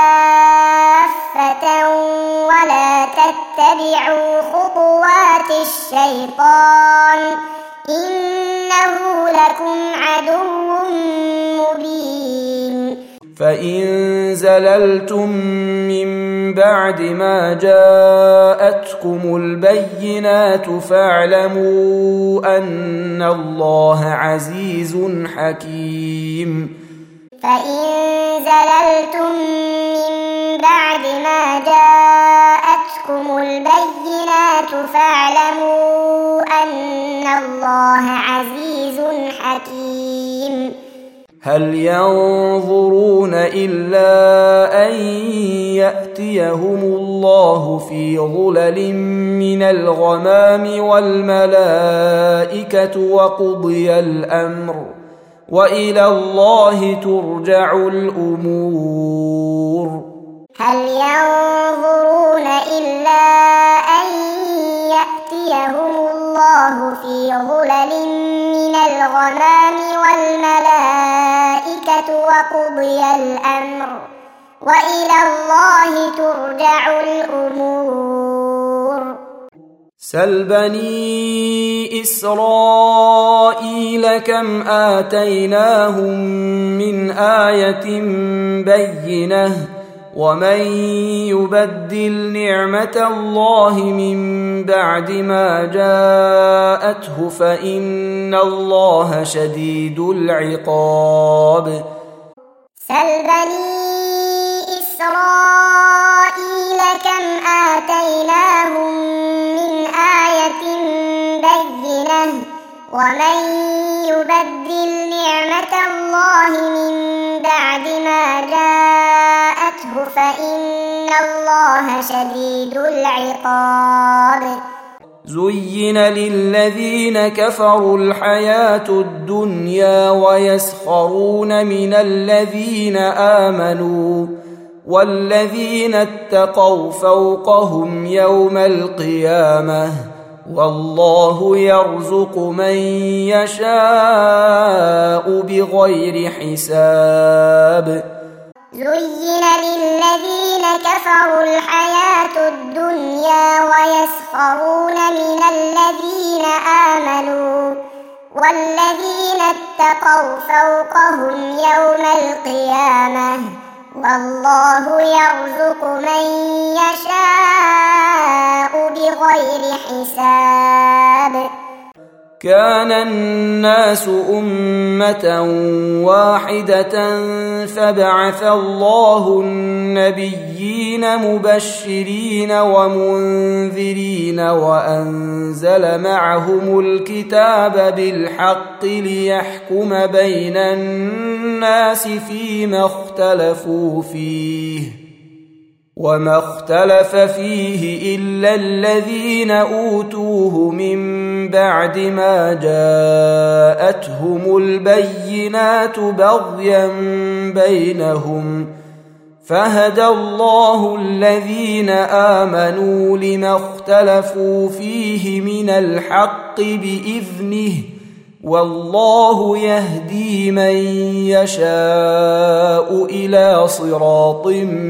كافة ولا تتبعوا خطوات الشيطان إنه لكم عدو مبين فإن زللتم من بعد ما جاءتكم البينات فاعلموا أن الله عزيز حكيم فإن زللتم من بعد ما جاءتكم البينات فاعلموا أن الله عزيز حكيم هل ينظرون إلا أن يأتيهم الله في ظلل من الغمام والملائكة وقضي الأمر وإلى الله ترجع الأمور هل ينظرون إلا أن يأتيهم الله في ظلل من الغمام والملائكة وقضي الأمر وإلى الله ترجع الأمور سل بني إسرائيل كم آتيناهم من آية بينة ومن يبدل نعمة الله من بعد ما جاءته فإن الله شديد العقاب سل بني إسرائيل إسرائيل كم آتيناهم من آية بينة ومن يبدل نعمة الله من بعد ما جاءته فإن الله شديد العقاب زين للذين كفروا الحياة الدنيا ويسخرون من الذين آمنوا والذين اتقوا فوقهم يوم القيامة والله يرزق من يشاء بغير حساب زين للذين كفروا الحياة الدنيا ويسخرون من الذين آمنوا والذين اتقوا فوقهم يوم القيامة والله يرزق من يشاء بغير حساب كان الناس أمة واحدة فبعث الله النبيين مبشرين ومنذرين وأنزل معهم الكتاب بالحق ليحكم بين الناس فيما اختلفوا فيه وما اختلف فيه إلا الذين أوتوه من بعد ما جاءتهم البينات بغيا بينهم فهدى الله الذين آمنوا لما اختلفوا فيه من الحق بإذنه والله يهدي من يشاء إلى صراط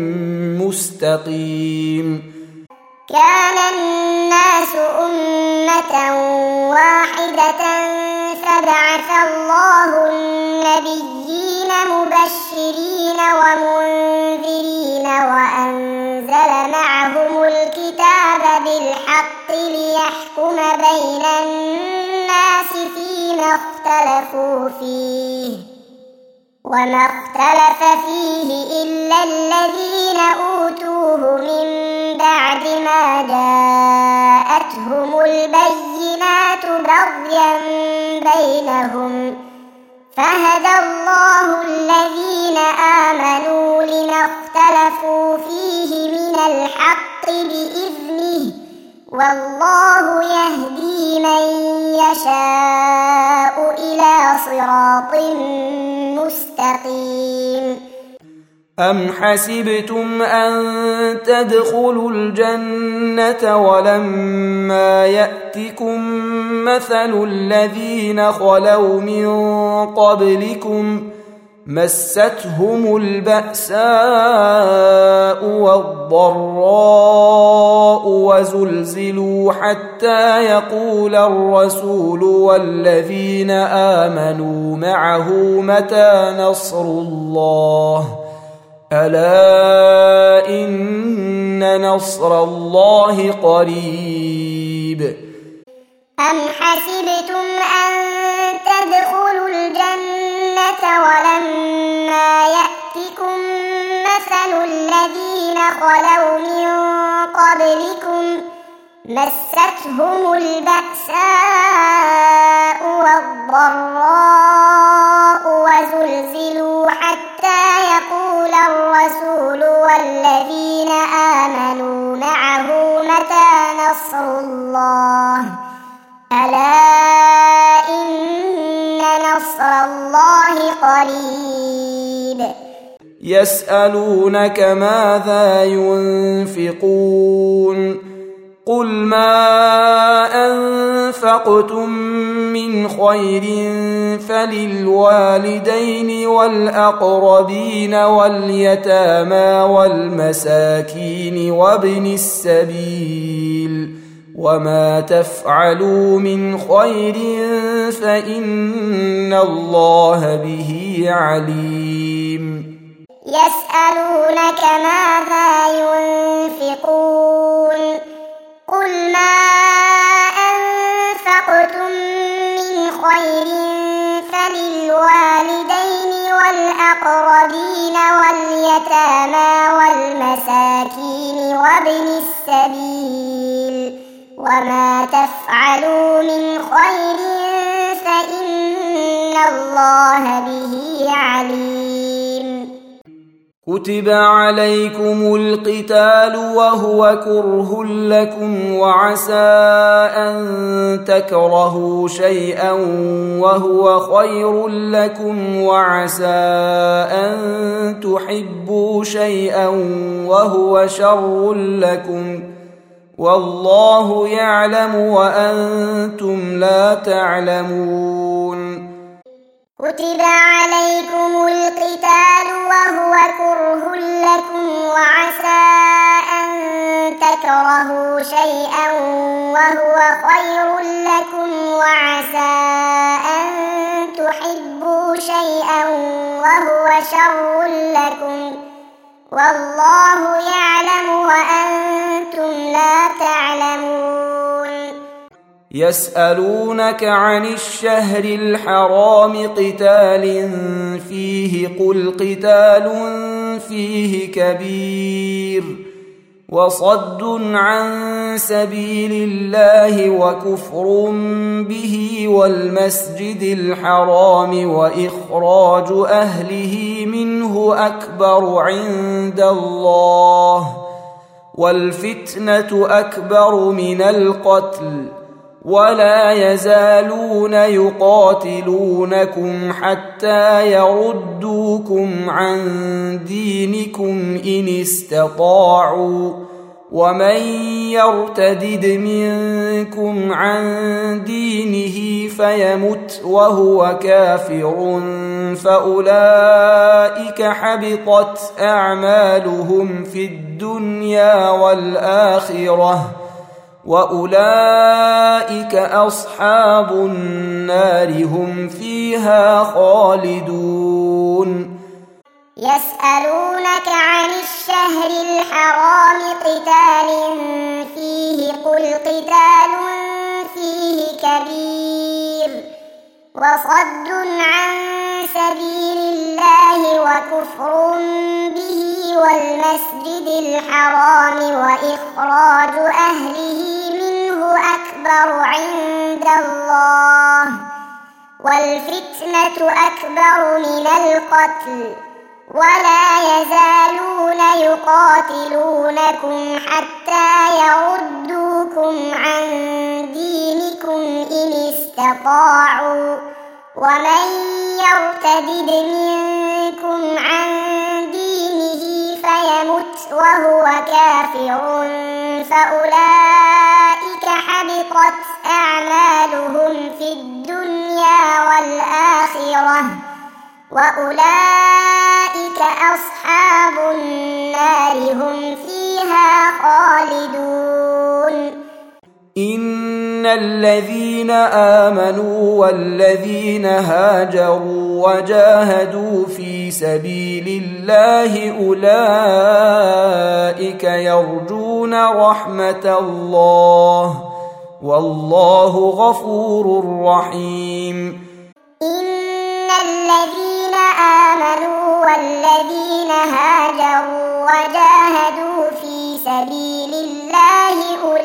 مستقيم كان الناس أمة واحدة فبعث الله النبيين مبشرين ومنذرين وأنزل معهم الكتاب بالحق ليحكم بين الناس فيما اختلفوا فيه وما اختلف فيه إلا الذين أوتوه من بعد ما جاءتهم البينات بغيا بينهم فهدى الله الذين آمنوا لما اختلفوا فيه من الحق بإذنه والله يهدي من يشاء إلى صراط مستقيم أم حسبتم أن تدخلوا الجنة ولما يأتكم مثل الذين خلوا من قبلكم مستهم البأساء والضراء وزلزلوا حتى يقول الرسول والذين آمنوا معه متى نصر الله ألا إن نصر الله قريب أم حسبتم أن تدخلوا الجنة ولما يأتكم مثل الذين خلوا من قبلكم مستهم البأساء والضراء وزلزلوا حتى يقول الرسول والذين آمنوا معه متى نصر الله ألا إن نصر الله قريب يسألونك ماذا ينفقون قل ما أنفقتم من خير فللوالدين والأقربين واليتامى والمساكين وابن السبيل وما تفعلوا من خير فإن الله به عليم يسألونك ماذا ينفقون قل ما أنفقتم من خير فللوالدين والأقربين واليتامى والمساكين وابن السبيل وما تفعلوا من خير فإن الله به عليم كتب عليكم القتال وهو كره لكم وعسى أن تكرهوا شيئا وهو خير لكم وعسى أن تحبوا شيئا وهو شر لكم والله يعلم وأنتم لا تعلمون كتب عليكم القتال وهو كره لكم وعسى أن تكرهوا شيئا وهو خير لكم وعسى أن تحبوا شيئا وهو شر لكم والله يعلم وأنتم لا تعلمون يسألونك عن الشهر الحرام قتال فيه قل قتال فيه كبير وصد عن سبيل الله وكفر به والمسجد الحرام وإخراج أهله منه أكبر عند الله والفتنة أكبر من القتل ولا يزالون يقاتلونكم حتى يردوكم عن دينكم إن استطاعوا ومن يرتدد منكم عن دينه فيمت وهو كافر فأولئك حبطت أعمالهم في الدنيا والآخرة وأولئك أصحاب النار هم فيها خالدون يسألونك عن الشهر الحرام قتال فيه قل قتال فيه كبير وصد عن سبيل الله وكفر به والمسجد الحرام وإخراج أهله منه أكبر عند الله والفتنة أكبر من القتل ولا يزالون يقاتلونكم حتى يردوكم عن دينكم إن استطاعوا ومن يرتدد منكم عن دينه فيمت وهو كافر فأولئك حبطت أعمالهم في الدنيا والآخرة وأولئك أصحاب النار هم فيها خالدون إن الذين آمنوا والذين هاجروا وجاهدوا في سبيل الله أولئك يرجون رحمة الله والله غفور رحيم إن الذين آمنوا والذين هاجروا وجاهدوا في سبيل الله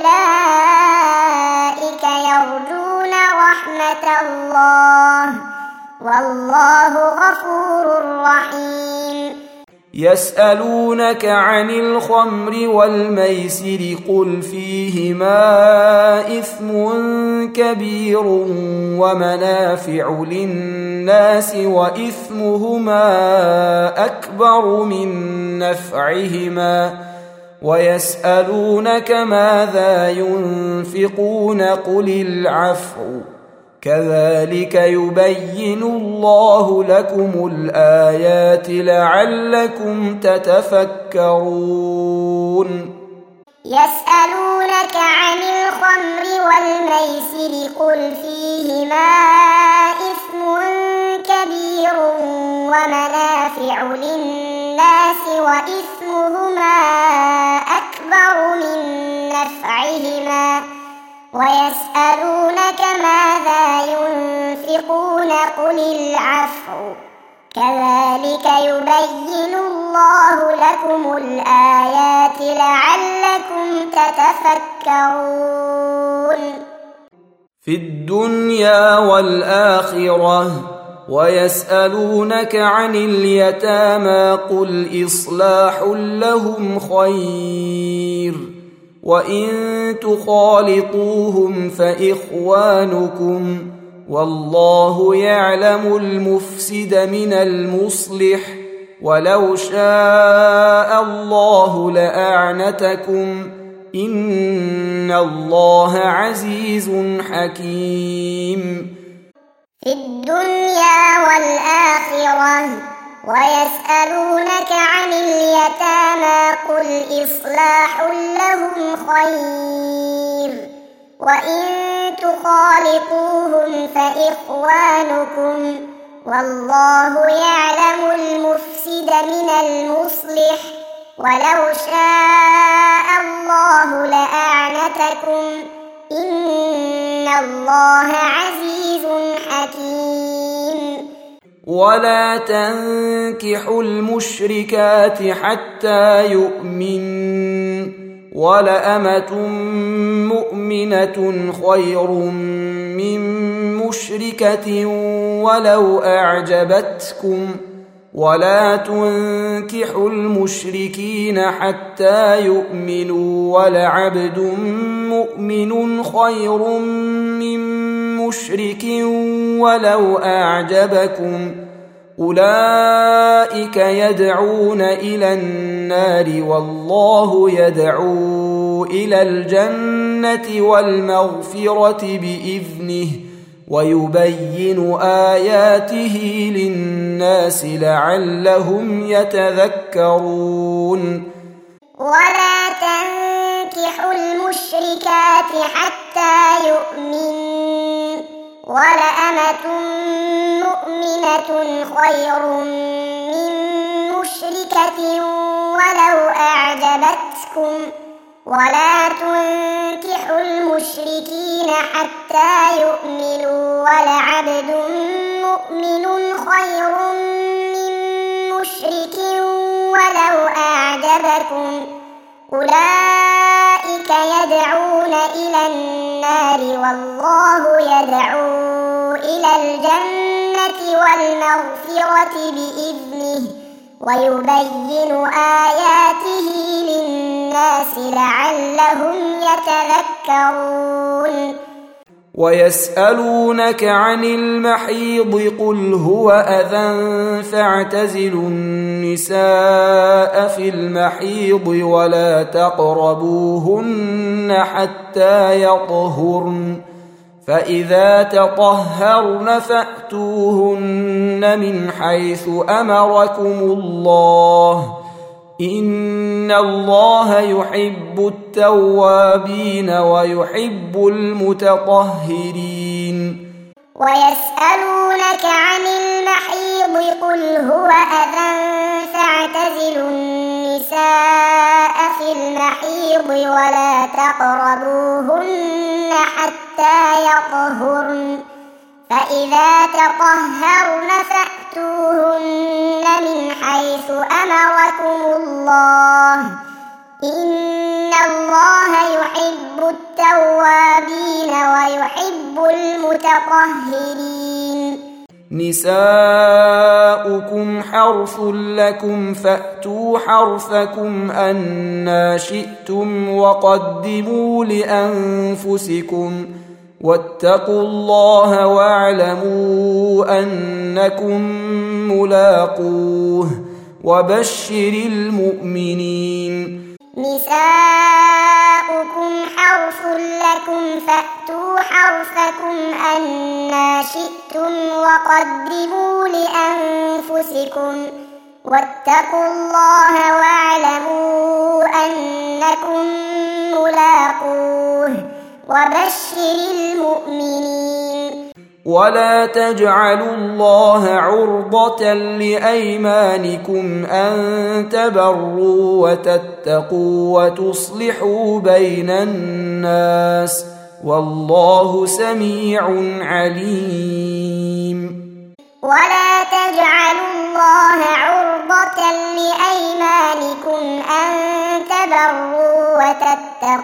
أولئك يرجون رحمة الله والله غفور رحيم يسألونك عن الخمر والميسر قل فيهما إثم كبير ومنافع للناس وإثمهما أكبر من نفعهما ويسألونك ماذا ينفقون قل العفو كذلك يبين الله لكم الآيات لعلكم تتفكرون يسألونك عن الخمر والميسر قل فيهما إثم كبير ومنافع للناس وإثمهما أكبر من نفعهما ويسألونك ماذا ينفقون قل العفو كذلك يبين الله لكم الآيات لعلكم تتفكرون. في الدنيا والآخرة. ويسألونك عن اليتامى قل إصلاح لهم خير وإن تخالطوهم فإخوانكم والله يعلم المفسد من المصلح ولو شاء الله لأعنتكم إن الله عزيز حكيم. في الدنيا والآخرة. ويسألونك عن اليتامى قل إصلاح لهم خير وإن تخالطوهم فإخوانكم والله يعلم المفسد من المصلح ولو شاء الله لأعنتكم إن الله عزيز حكيم. ولا تنكحوا المشركات حتى يؤمنوا ولأمة مؤمنة خير من مشركة ولو أعجبتكم ولا تنكحوا المشركين حتى يؤمنوا ولعبد مؤمن خير من مشرك ولو أعجبكم أولئك يدعون إلى النار والله يدعو إلى الجنة والمغفرة بإذنه ويبين آياته للناس لعلهم يتذكرون. ولا تنكحوا المشركات حتى يؤمنوا ولأمة مؤمنة خير من مشركة ولو أعجبتكم ولا تنكحوا المشركين حتى يؤمنوا ولعبد مؤمن خير من مشرك ولو أعجبكم أولئك يدعون إلى النار والله يدعو إلى الجنة والمغفرة بإذنه ويبين آياته للناس لعلهم يتذكرون. ويسألونك عن المحيض قل هو أذى فاعتزلوا النساء في المحيض ولا تقربوهن حتى يطهرن فإذا تطهرن فأتوهن من حيث أمركم الله إن الله يحب التوابين ويحب المتطهرين. ويسألونك عن المحيض قل هو أذى فاعتزلوا النساء في المحيض ولا تقربوهن حتى يطهرن فإذا تطهرن فأتوهن من حيث أمركم الله إن الله يحب التوابين ويحب المتطهرين. نساؤكم حرث لكم فأتوا حرثكم أنى شئتم وقدموا لأنفسكم واتقوا الله واعلموا أنكم ملاقوه وبشر المؤمنين. نساؤكم حرث لكم فأتوا حرثكم أنى شئتم وقدموا لأنفسكم واتقوا الله واعلموا أنكم ملاقوه وبشر المؤمنين. ولا تجعلوا الله عرضة لأيمانكم أن تبروا وتتقوا وتصلحوا بين الناس والله سميع عليم. ولا تجعلوا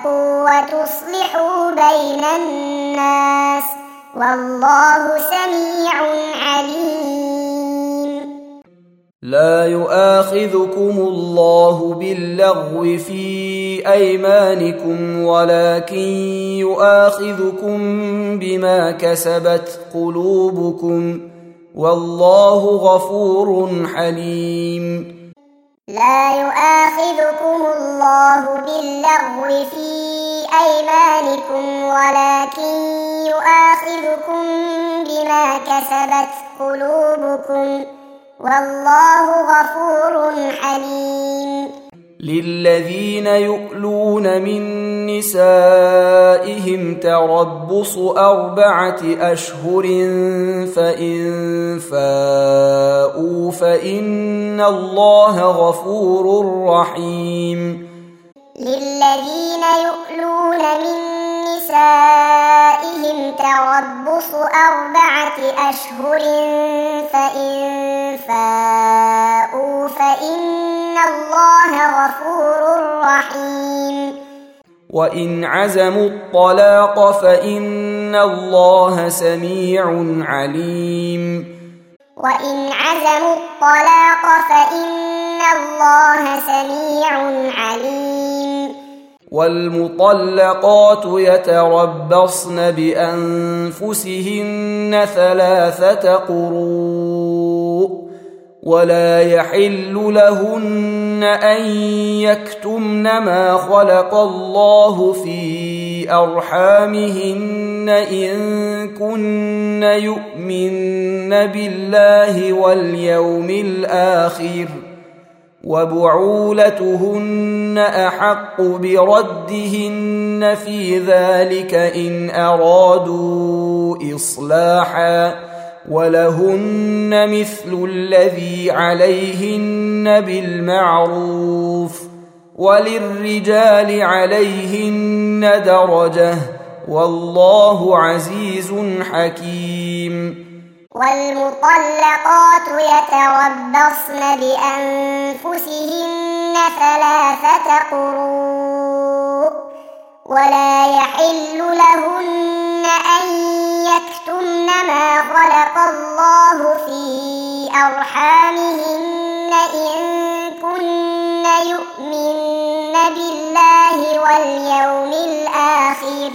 وتتقوا وتصلحوا بين الناس والله سميع عليم. لا يؤاخذكم الله باللغو في أيمانكم ولكن يؤاخذكم بما كسبت قلوبكم والله غفور حليم. لا يؤاخذكم الله باللغو في أيمانكم ولكن يؤاخذكم بما كسبت قلوبكم والله غفور حليم. للذين يؤلون من نسائهم تربص أربعة أشهر فإن فاءوا فإن الله غفور رحيم. للذين يؤلون من نسائهم تربص أربعة أشهر فإن فاءوا فإن الله غفور رحيم. وإن عزموا الطلاق فإن الله سميع عليم. وإن عزموا الطلاق فإن الله سميع عليم. والمطلقات يتربصن بأنفسهن ثلاثة قروء ولا يحل لهن أن يكتمن ما خلق الله في أرحامهن إن كن يؤمن بالله واليوم الآخر وبعولتهن أحق بردهن في ذلك إن أرادوا إصلاحا ولهن مثل الذي عليهن بالمعروف وللرجال عليهن درجة والله عزيز حكيم. والمطلقات يتربصن بأنفسهن ثلاثة قروء ولا يحل لهن أن يكتمن ما خلق الله في أرحامهن إن كن يؤمن بالله واليوم الآخر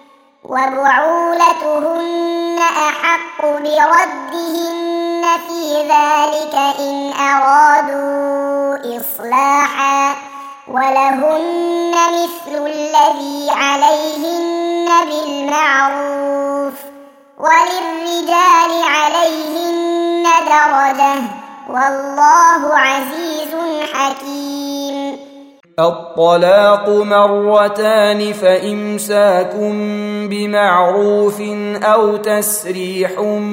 وبعولتهن أحق بردهن في ذلك إن أرادوا إصلاحا ولهن مثل الذي عليهن بالمعروف وللرجال عليهن درجة والله عزيز حكيم. الطلاق مرتان فإمساك بمعروف أو تسريح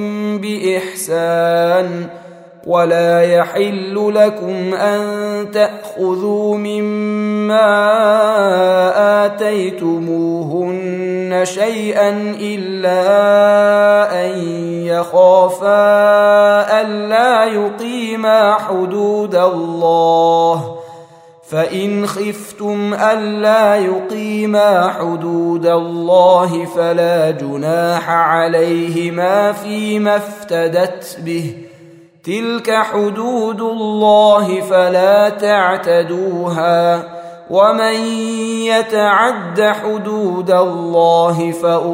بإحسان ولا يحل لكم أن تأخذوا مما آتيتموهن شيئا إلا أن يخافا ألا يقيما حدود الله فإن خفتم ألا يقيما حدود الله فلا جناح عليهما فيما افتدت به تلك حدود الله فلا تعتدوها ومن يتعد حدود الله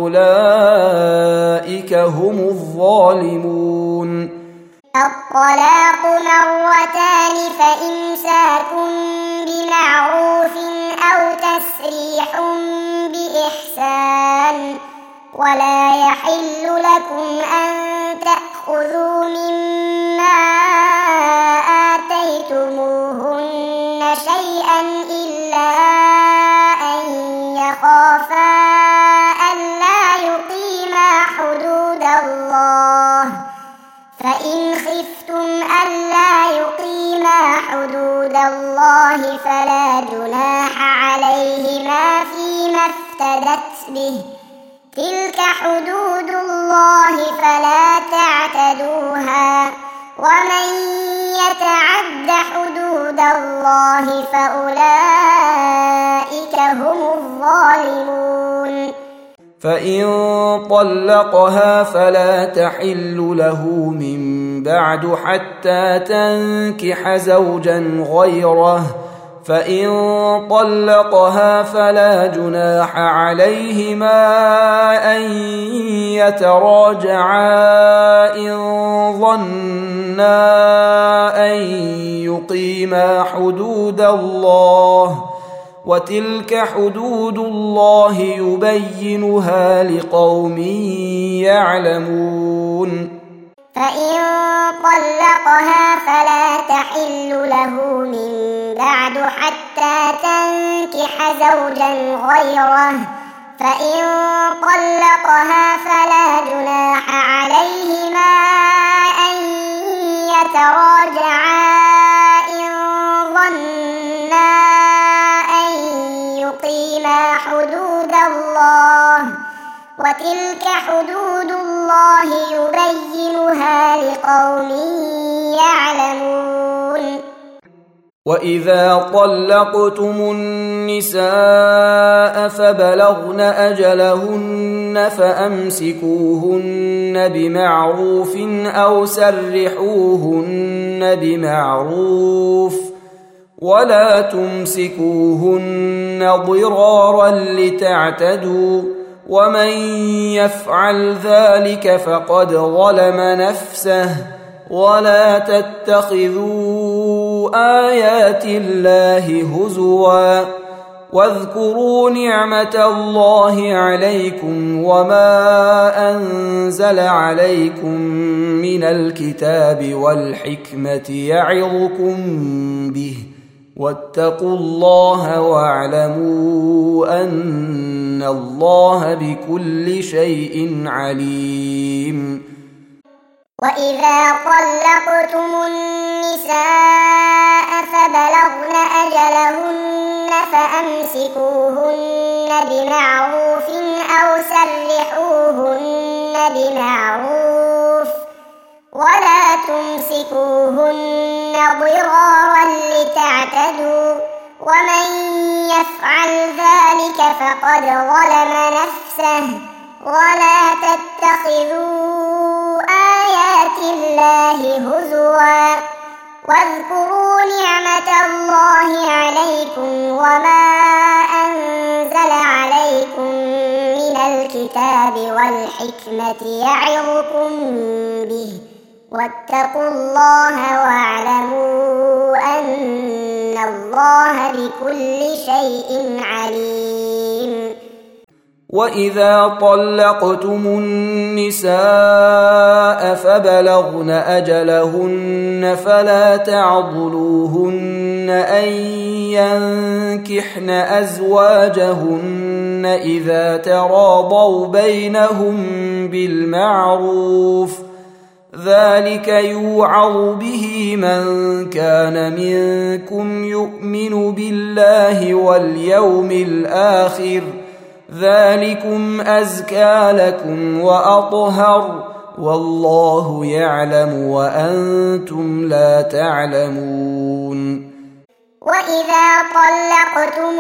فأولئك هم الظالمون. الطلاق مرتان فإمساك بمعروف أو تسريح بإحسان ولا يحل لكم أن تأخذوا مما آتيتموهن شيئا إلا أن يخافا ألا يقيما حدود الله فإن خفتم ألا يقيما حدود الله فلا جناح عليهما فيما افتدت به تلك حدود الله فلا تعتدوها ومن يتعد حدود الله فأولئك هم الظالمون. فإن طلقها فلا تحل له من بعد حتى تنكح زوجا غيره، فإن طلقها فلا جناح عليهما أن يتراجعا إن ظنا أن يقيما حدود الله، وتلك حدود الله يبينها لقوم يعلمون. فإن طلقها فلا تحل له من بعد حتى تنكح زوجا غيره، فإن طلقها فلا جناح عليهما أن يتراجعا إن ظنا أن يقيما حدود الله، وتلك حدود الله يبينها لقوم يعلمون. وإذا طلقتم النساء فبلغن أجلهن فأمسكوهن بمعروف أو سرحوهن بمعروف، ولا تمسكوهن ضرارا لتعتدوا، ومن يفعل ذلك فقد ظلم نفسه. ولا تتخذوا آيات الله هزوا، واذكروا نعمة الله عليكم وما أنزل عليكم من الكتاب والحكمة يعظكم به، واتقوا الله واعلموا أن الله بكل شيء عليم. وإذا طلقتم النساء فبلغن أجلهن فأمسكوهن بمعروف أو سرحوهن بمعروف، ولا تمسكوهن ضرارا لتعتدوا، ومن يفعل ذلك فقد ظلم نفسه. ولا تتخذوا آيات الله هزوا، واذكروا نعمة الله عليكم وما أنزل عليكم من الكتاب والحكمة يعظكم به، واتقوا الله واعلموا أن الله بكل شيء عليم. وإذا طلقتم النساء فبلغن أجلهن فلا تعضلوهن أن ينكحن أزواجهن إذا تراضوا بينهم بالمعروف، ذلك يوعظ به من كان منكم يؤمن بالله واليوم الآخر، ذلكم أزكى لكم وأطهر، والله يعلم وأنتم لا تعلمون. وإذا طلقتم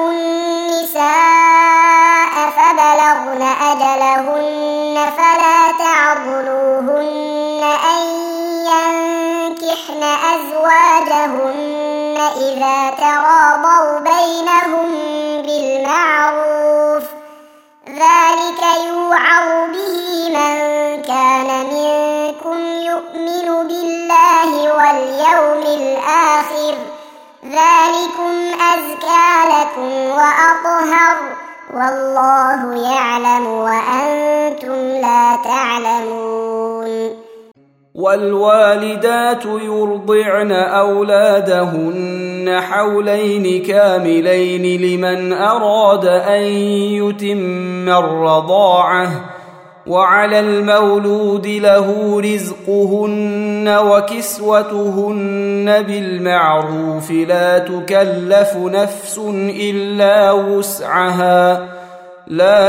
النساء فبلغن أجلهن فلا تعضلوهن أن ينكحن أزواجهن إذا تراضوا بينهم بالمعروف، ذلك يوعظ به من كان منكم يؤمن بالله واليوم الآخر، ذلكم أزكى لكم وأطهر، والله يعلم وأنتم لا تعلمون. والوالدات يرضعن أولادهن حولين كاملين لمن أراد أن يتم الرضاعة، وعلى المولود له رزقهن وكسوتهن بالمعروف، لا تكلف نفس إلا وسعها، لا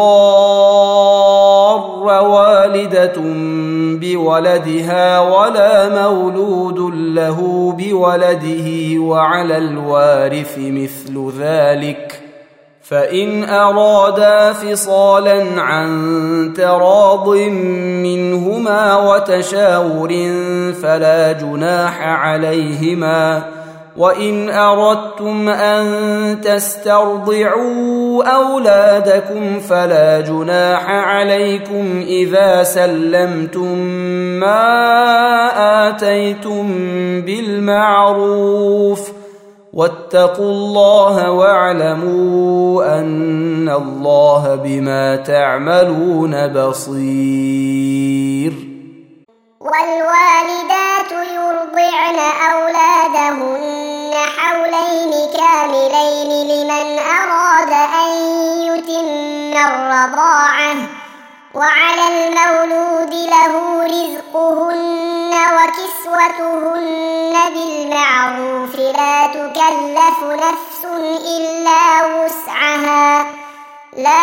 تضار والدة بولدها ولا مولود له بولده، وعلى الوارث مثل ذلك، فإن أرادا فصالا عن تراض منهما وتشاور فلا جناح عليهما، وإن أردتم أن تسترضعوا أولادكم فلا جناح عليكم إذا سلمتم ما آتيتم بالمعروف، واتقوا الله واعلموا أن الله بما تعملون بصير. والوالدات يرضعن أولادهن حولين كاملين لمن أراد أن يتم الرضاعة، وعلى المولود له رزقهن وكسوتهن بالمعروف، لا تكلف نفس إلا وسعها، لا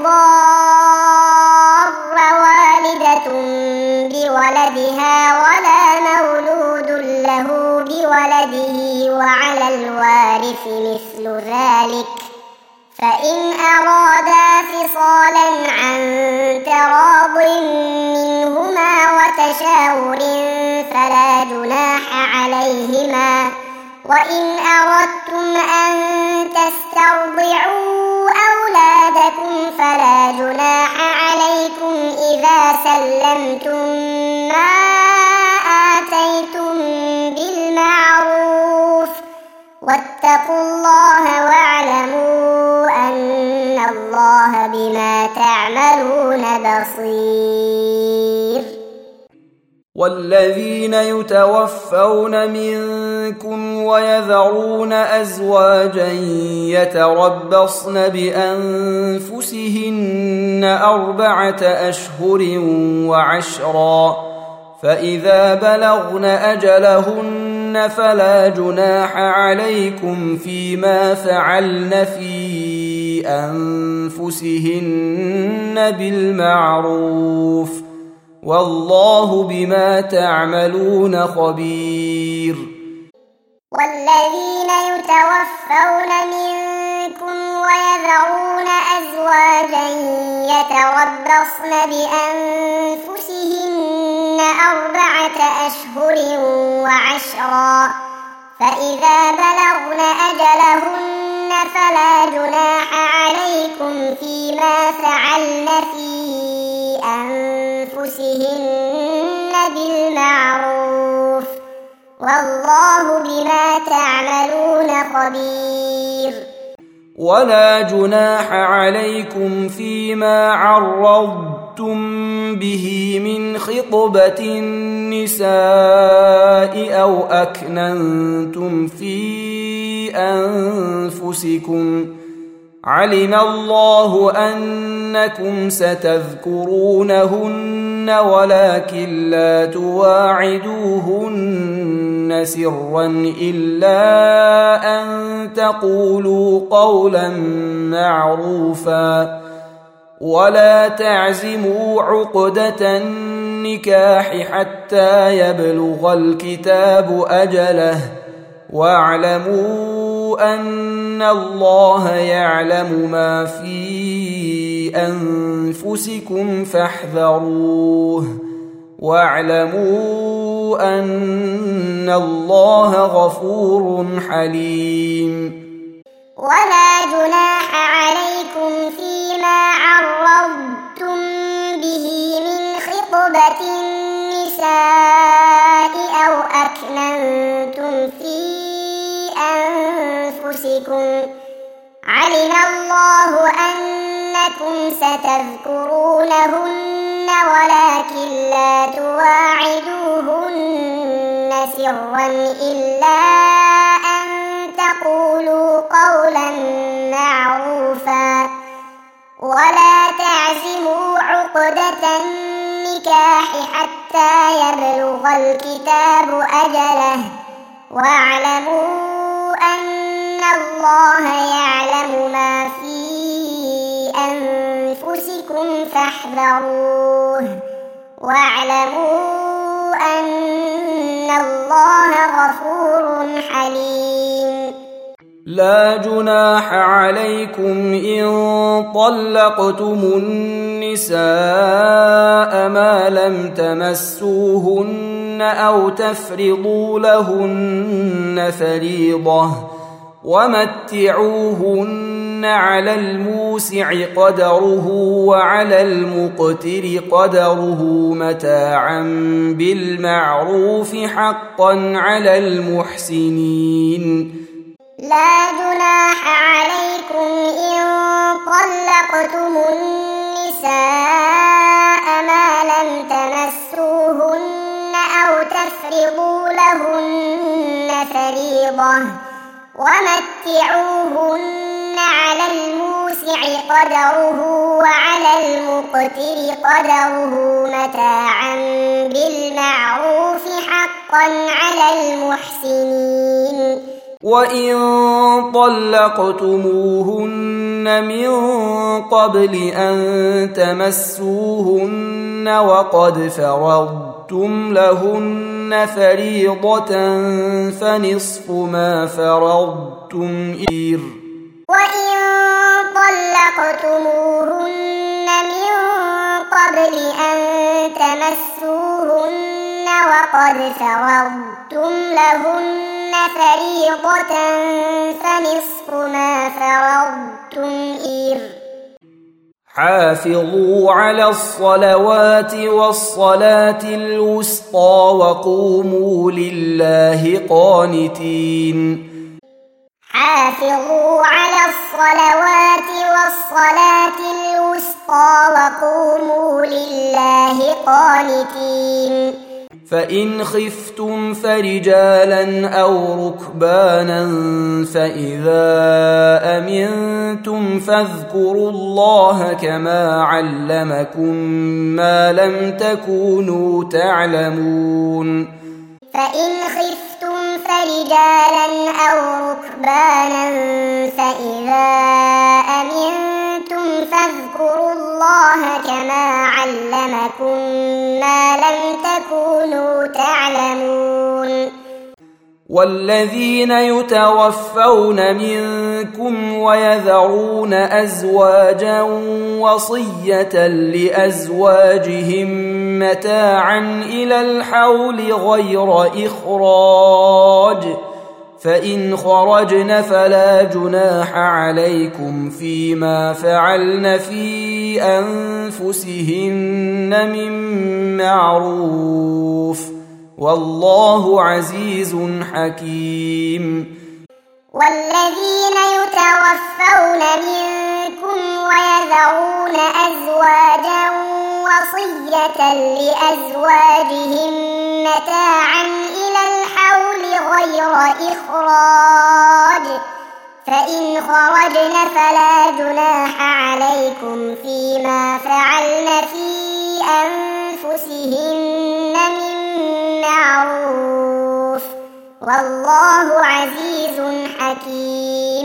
تضار والدة بولدها ولا مولود له بولده، وعلى الوارث مثل ذلك، فإن أرادا فصالا عن تراض منهما وتشاور فلا جناح عليهما، وإن أردتم أن تسترضعوا أولادكم فلا جناح عليكم إذا سلمتم ما آتيتم بالمعروف، واتقوا الله واعلموا أن الله بما تعملون بصير. والذين يتوفون منكم ويذرون أزواجا يتربصن بأنفسهن أربعة أشهر وعشرا، فإذا بلغن أجلهن فلا جناح عليكم فيما فعلن في أنفسهن بالمعروف، والله بما تعملون خبير. والذين يتوفون منكم ويذرون أزواجا يتربصن بأنفسهن أربعة أشهر وعشرا، فإذا بلغن أجلهن فلا جناح عليكم فيما فعلن في أنفسهن بالمعروف، والله بما تعملون خبير. ولا جناح عليكم فيما عرضتم به من خطبة النساء أو أكننتم في أنفسكم، علم الله أنكم ستذكرونهن ولكن لا تواعدوهن سرا إلا أن تقولوا قولا معروفا، ولا تعزموا عقدة النكاح حتى يبلغ الكتاب أجله، واعلموا أن الله يعلم ما في أنفسكم فاحذروه، واعلموا أن الله غفور حليم. ولا جناح عليكم فيما عرضتم به من خطبة النساء أو أكننتم في أنفسكم، علم الله أنكم ستذكرونهن ولكن لا تواعدوهن سرا إلا أن تقولوا قولا معروفا، ولا تعزموا عقدة النكاح حتى يبلغ الكتاب أجله، واعلموا أن الله يعلم ما في أنفسكم فاحذروه، واعلموا أن الله غفور حليم. لا جناح عليكم إن طلقتم النساء ما لم تمسوهن أو تفرضوا لهن فريضة ومتعوهن على الموسع قدره وعلى المقتر قدره متاعا بالمعروف حقا على المحسنين. لا جناح عليكم إن طلقتم النساء ما لم تمسوهن أو تفرضوا لهن فريضة ومتعوهن على الموسع قدره وعلى المقتر قدره متاعا بالمعروف حقا على المحسنين. وإن طلقتموهن من قبل أن تمسوهن وقد فرضتم لهن فريضة فنصف ما فرضتم إير وإن طلقتموهن من قبل أن تمسوهن وقد فرضتم لهن فريضة فنصف ما فرضتم إير حافظوا على الصلوات والصلاة الوسطى وقوموا لله قانتين. حافظوا على الصلوات والصلاة الوسطى وقوموا لله قانتين. فإن خفتم فرجالا أو ركبانا فإذا أمنتم فاذكروا الله كما علمكم ما لم تكونوا تعلمون. فإن خفتم فرجالا أو ركبانا فإذا أمنتم فاذكروا الله كما علمكم ما لم تكونوا تعلمون. والذين يتوفون منكم ويذرون أزواجا وصية لأزواجهم متاعا إلى الحول غير إخراج فإن خرجن فلا جناح عليكم فيما فعلن في أنفسهن من معروف والله عزيز حكيم. والذين يتوفون منكم ويذرون أزواجا وصية لأزواجهم متاعا إلى الحول غير إخراج فإن خرجن فلا جناح عليكم فيما فعلن في أنفسهن من معروف والله عزيز حكيم.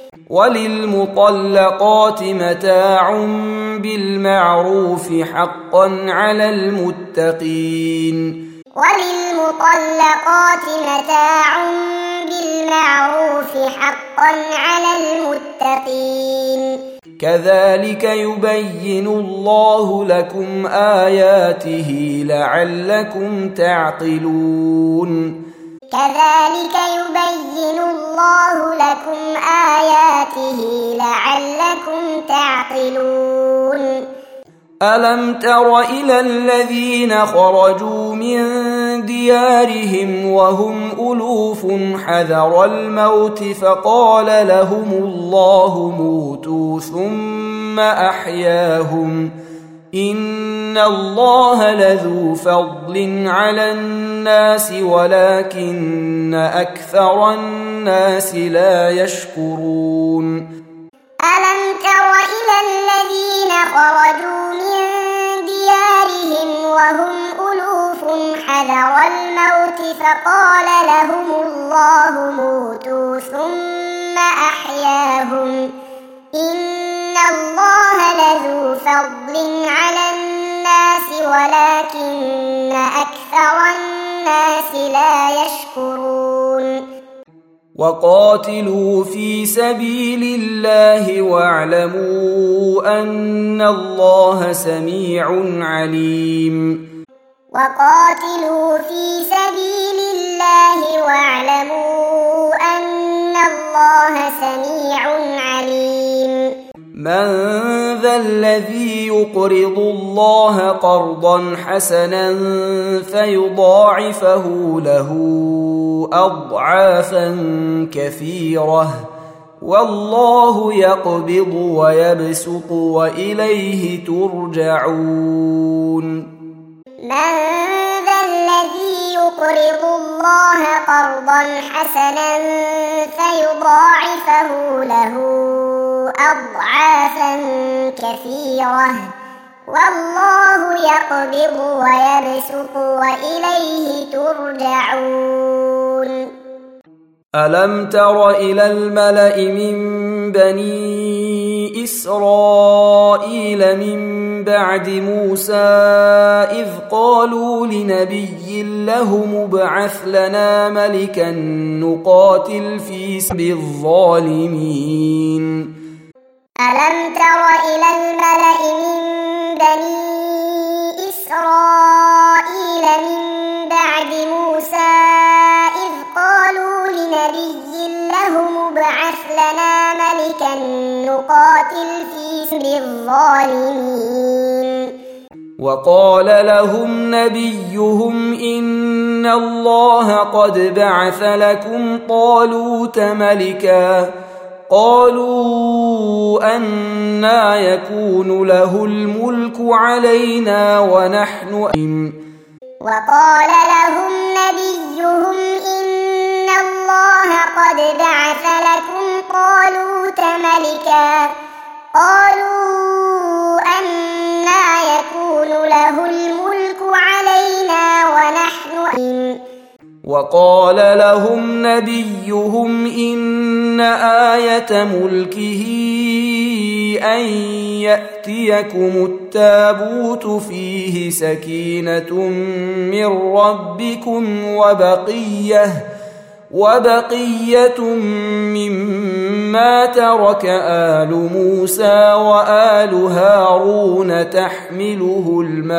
وللمطلقات متاع بالمعروف حقا على المتقين. وللمطلقات متاع بالمعروف حقا على المتقين. كذلك يبين الله لكم آياته لعلكم تعقلون. كذلك يبين الله لكم آياته لعلكم تعقلون. ألم تر إلى الذين خرجوا من ديارهم وهم ألوف حذر الموت فقال لهم الله موتوا ثم أحياهم إن الله لذو فضل على الناس ولكن أكثر الناس لا يشكرون. ألم تر إلى الذين خرجوا من ديارهم وهم ألوف حذر الموت فقال لهم الله موتوا ثم أحياهم إن الله لذو فضل على الناس ولكن أكثر الناس لا يشكرون. وقاتلوا في سبيل الله واعلموا أن الله سميع عليم وقاتلوا في سبيل الله واعلموا أن الله سميع عليم من ذا الذي يقرض الله قرضا حسنا فيضاعفه له أضعافا كثيرة والله يقبض ويبسط وإليه ترجعون من ذا الذي يقرض الله قرضا حسنا فيضاعفه له أضعافا كثيرة والله يقبض ويبسط وإليه ترجعون ألم تر إلى الملأ من بني إسرائيل من بعد موسى إذ قالوا لنبي له مبعث لنا ملكا نقاتل في سبيل الظالمين ألم تر إلى الملأ من بني إسرائيل من بعد موسى إذ قالوا لنبي له مبعث لنا ملكا نقاتل في سبيل الظالمين وقال لهم نبيهم إن الله قد بعث لكم طالوت ملكا قالوا أنى يكون له الملك علينا ونحن أئمة وقال لهم نبيهم إن الله قد بعث لكم طالوت ملكا قالوا أنى يكون له الملك علينا ونحن أئمة وقال لهم نبيهم إن آية ملكه أن يأتيكم التابوت فيه سكينة من ربكم وبقية وبقية مما ترك آل موسى وآل هارون تحمله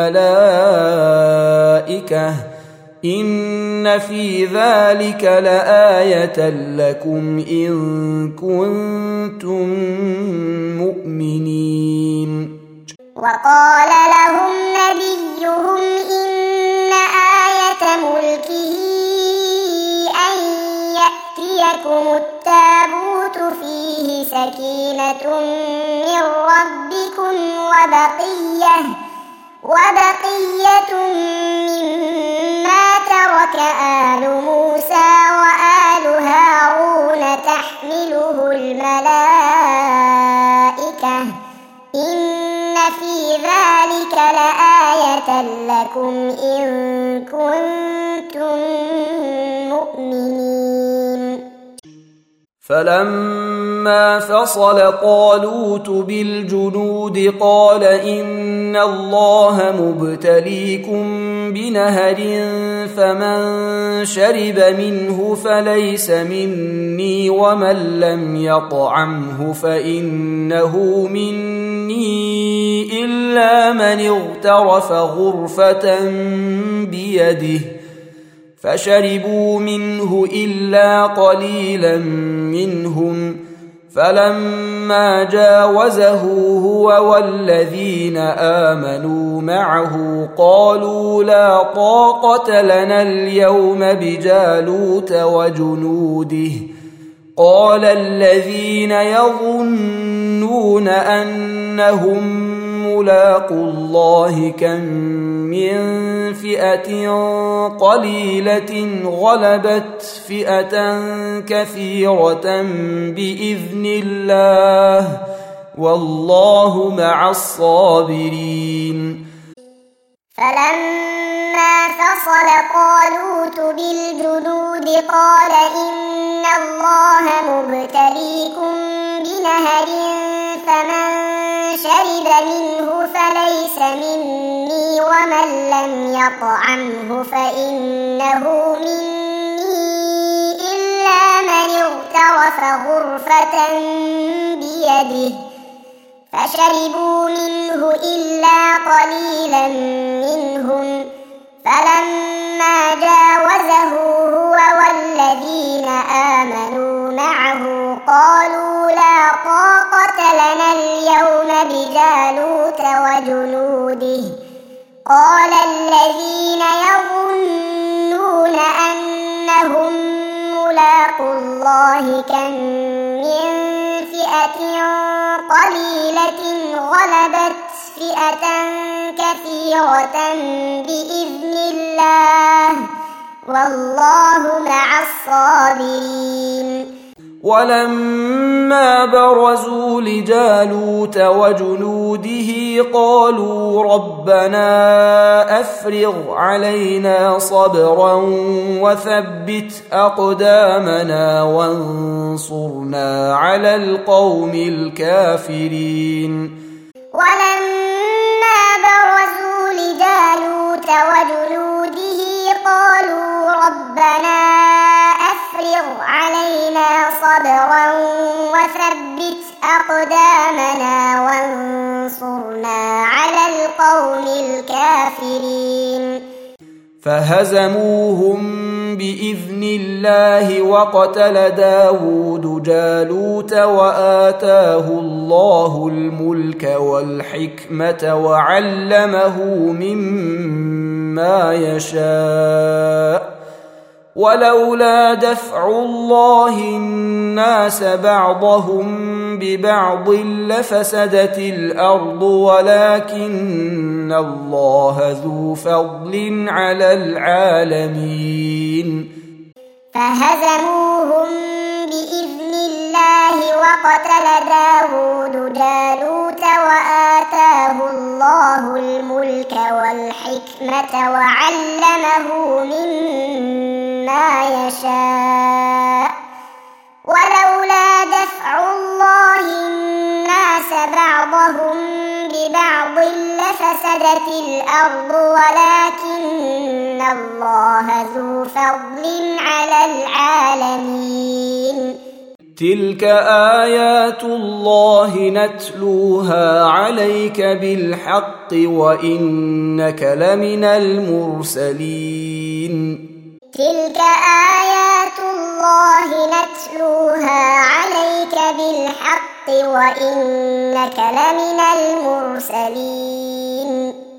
الملائكة إن في ذلك لآية لكم إن كنتم مؤمنين وقال لهم نبيهم إن آية ملكه أن يأتيكم التابوت فيه سكينة من ربكم وبقية وبقية مما ترك آل موسى وآل هارون تحمله الملائكة إن في ذلك لآية لكم إن كنتم مؤمنين فلما فصل طالوت بالجنود قال إن الله مبتليكم بنهر فمن شرب منه فليس مني ومن لم يطعمه فإنه مني إلا من اغترف غرفة بيده فشربوا منه إلا قليلا منهم فلما جاوزه هو والذين آمنوا معه قالوا لا طاقة لنا اليوم بجالوت وجنوده قال الذين يظنون أنهم ملاقوا الله كم من فئة قليلة غلبت فئة كثيرة بإذن الله والله مع الصابرين فلما فصل طالوت بالجنود قال إن الله مبتليكم بنهر فمن شرب منه فليس مني ومن لم يطعمه فإنه مني إلا من اقترف غرفة بيده فشربوا منه إلا قليلا منهم فلما جاوزه هو والذين آمنوا معه قالوا لا طاقة لنا اليوم بجالوت وجنوده قال الذين يظنون أنهم ملاقو الله كم من فئة قليلة غلبت فئة كثيرة بإذن الله والله مع الصابرين. ولما برزوا لجالوت وجنوده قالوا ربنا أفرغ علينا صبرا وثبت أقدامنا وانصرنا على القوم الكافرين. ولما برزوا لجالوت وجنوده قالوا ربنا أفرغ علينا صبرا وثبت أقدامنا وانصرنا على القوم الكافرين. فهزموهم بإذن الله وقتل داود جالوت وآتاه الله الملك والحكمة وعلمه مما يشاء ولولا دفع الله الناس بعضهم ببعض لفسدت الأرض ولكن الله ذو فضل على العالمين. فهزموهم بإذن الله وقتل داود جالوت وآتاه الله الملك والحكمة وعلمه مما يشاء ولولا دفع الله الناس بعضهم ببعض لفسدت الأرض ولكن الله ذو فضل على العالمين. تلك آيات الله نتلوها عليك بالحق وإنك لمن المرسلين. تلك آيات الله نتلوها عليك بالحق وإنك لمن المرسلين.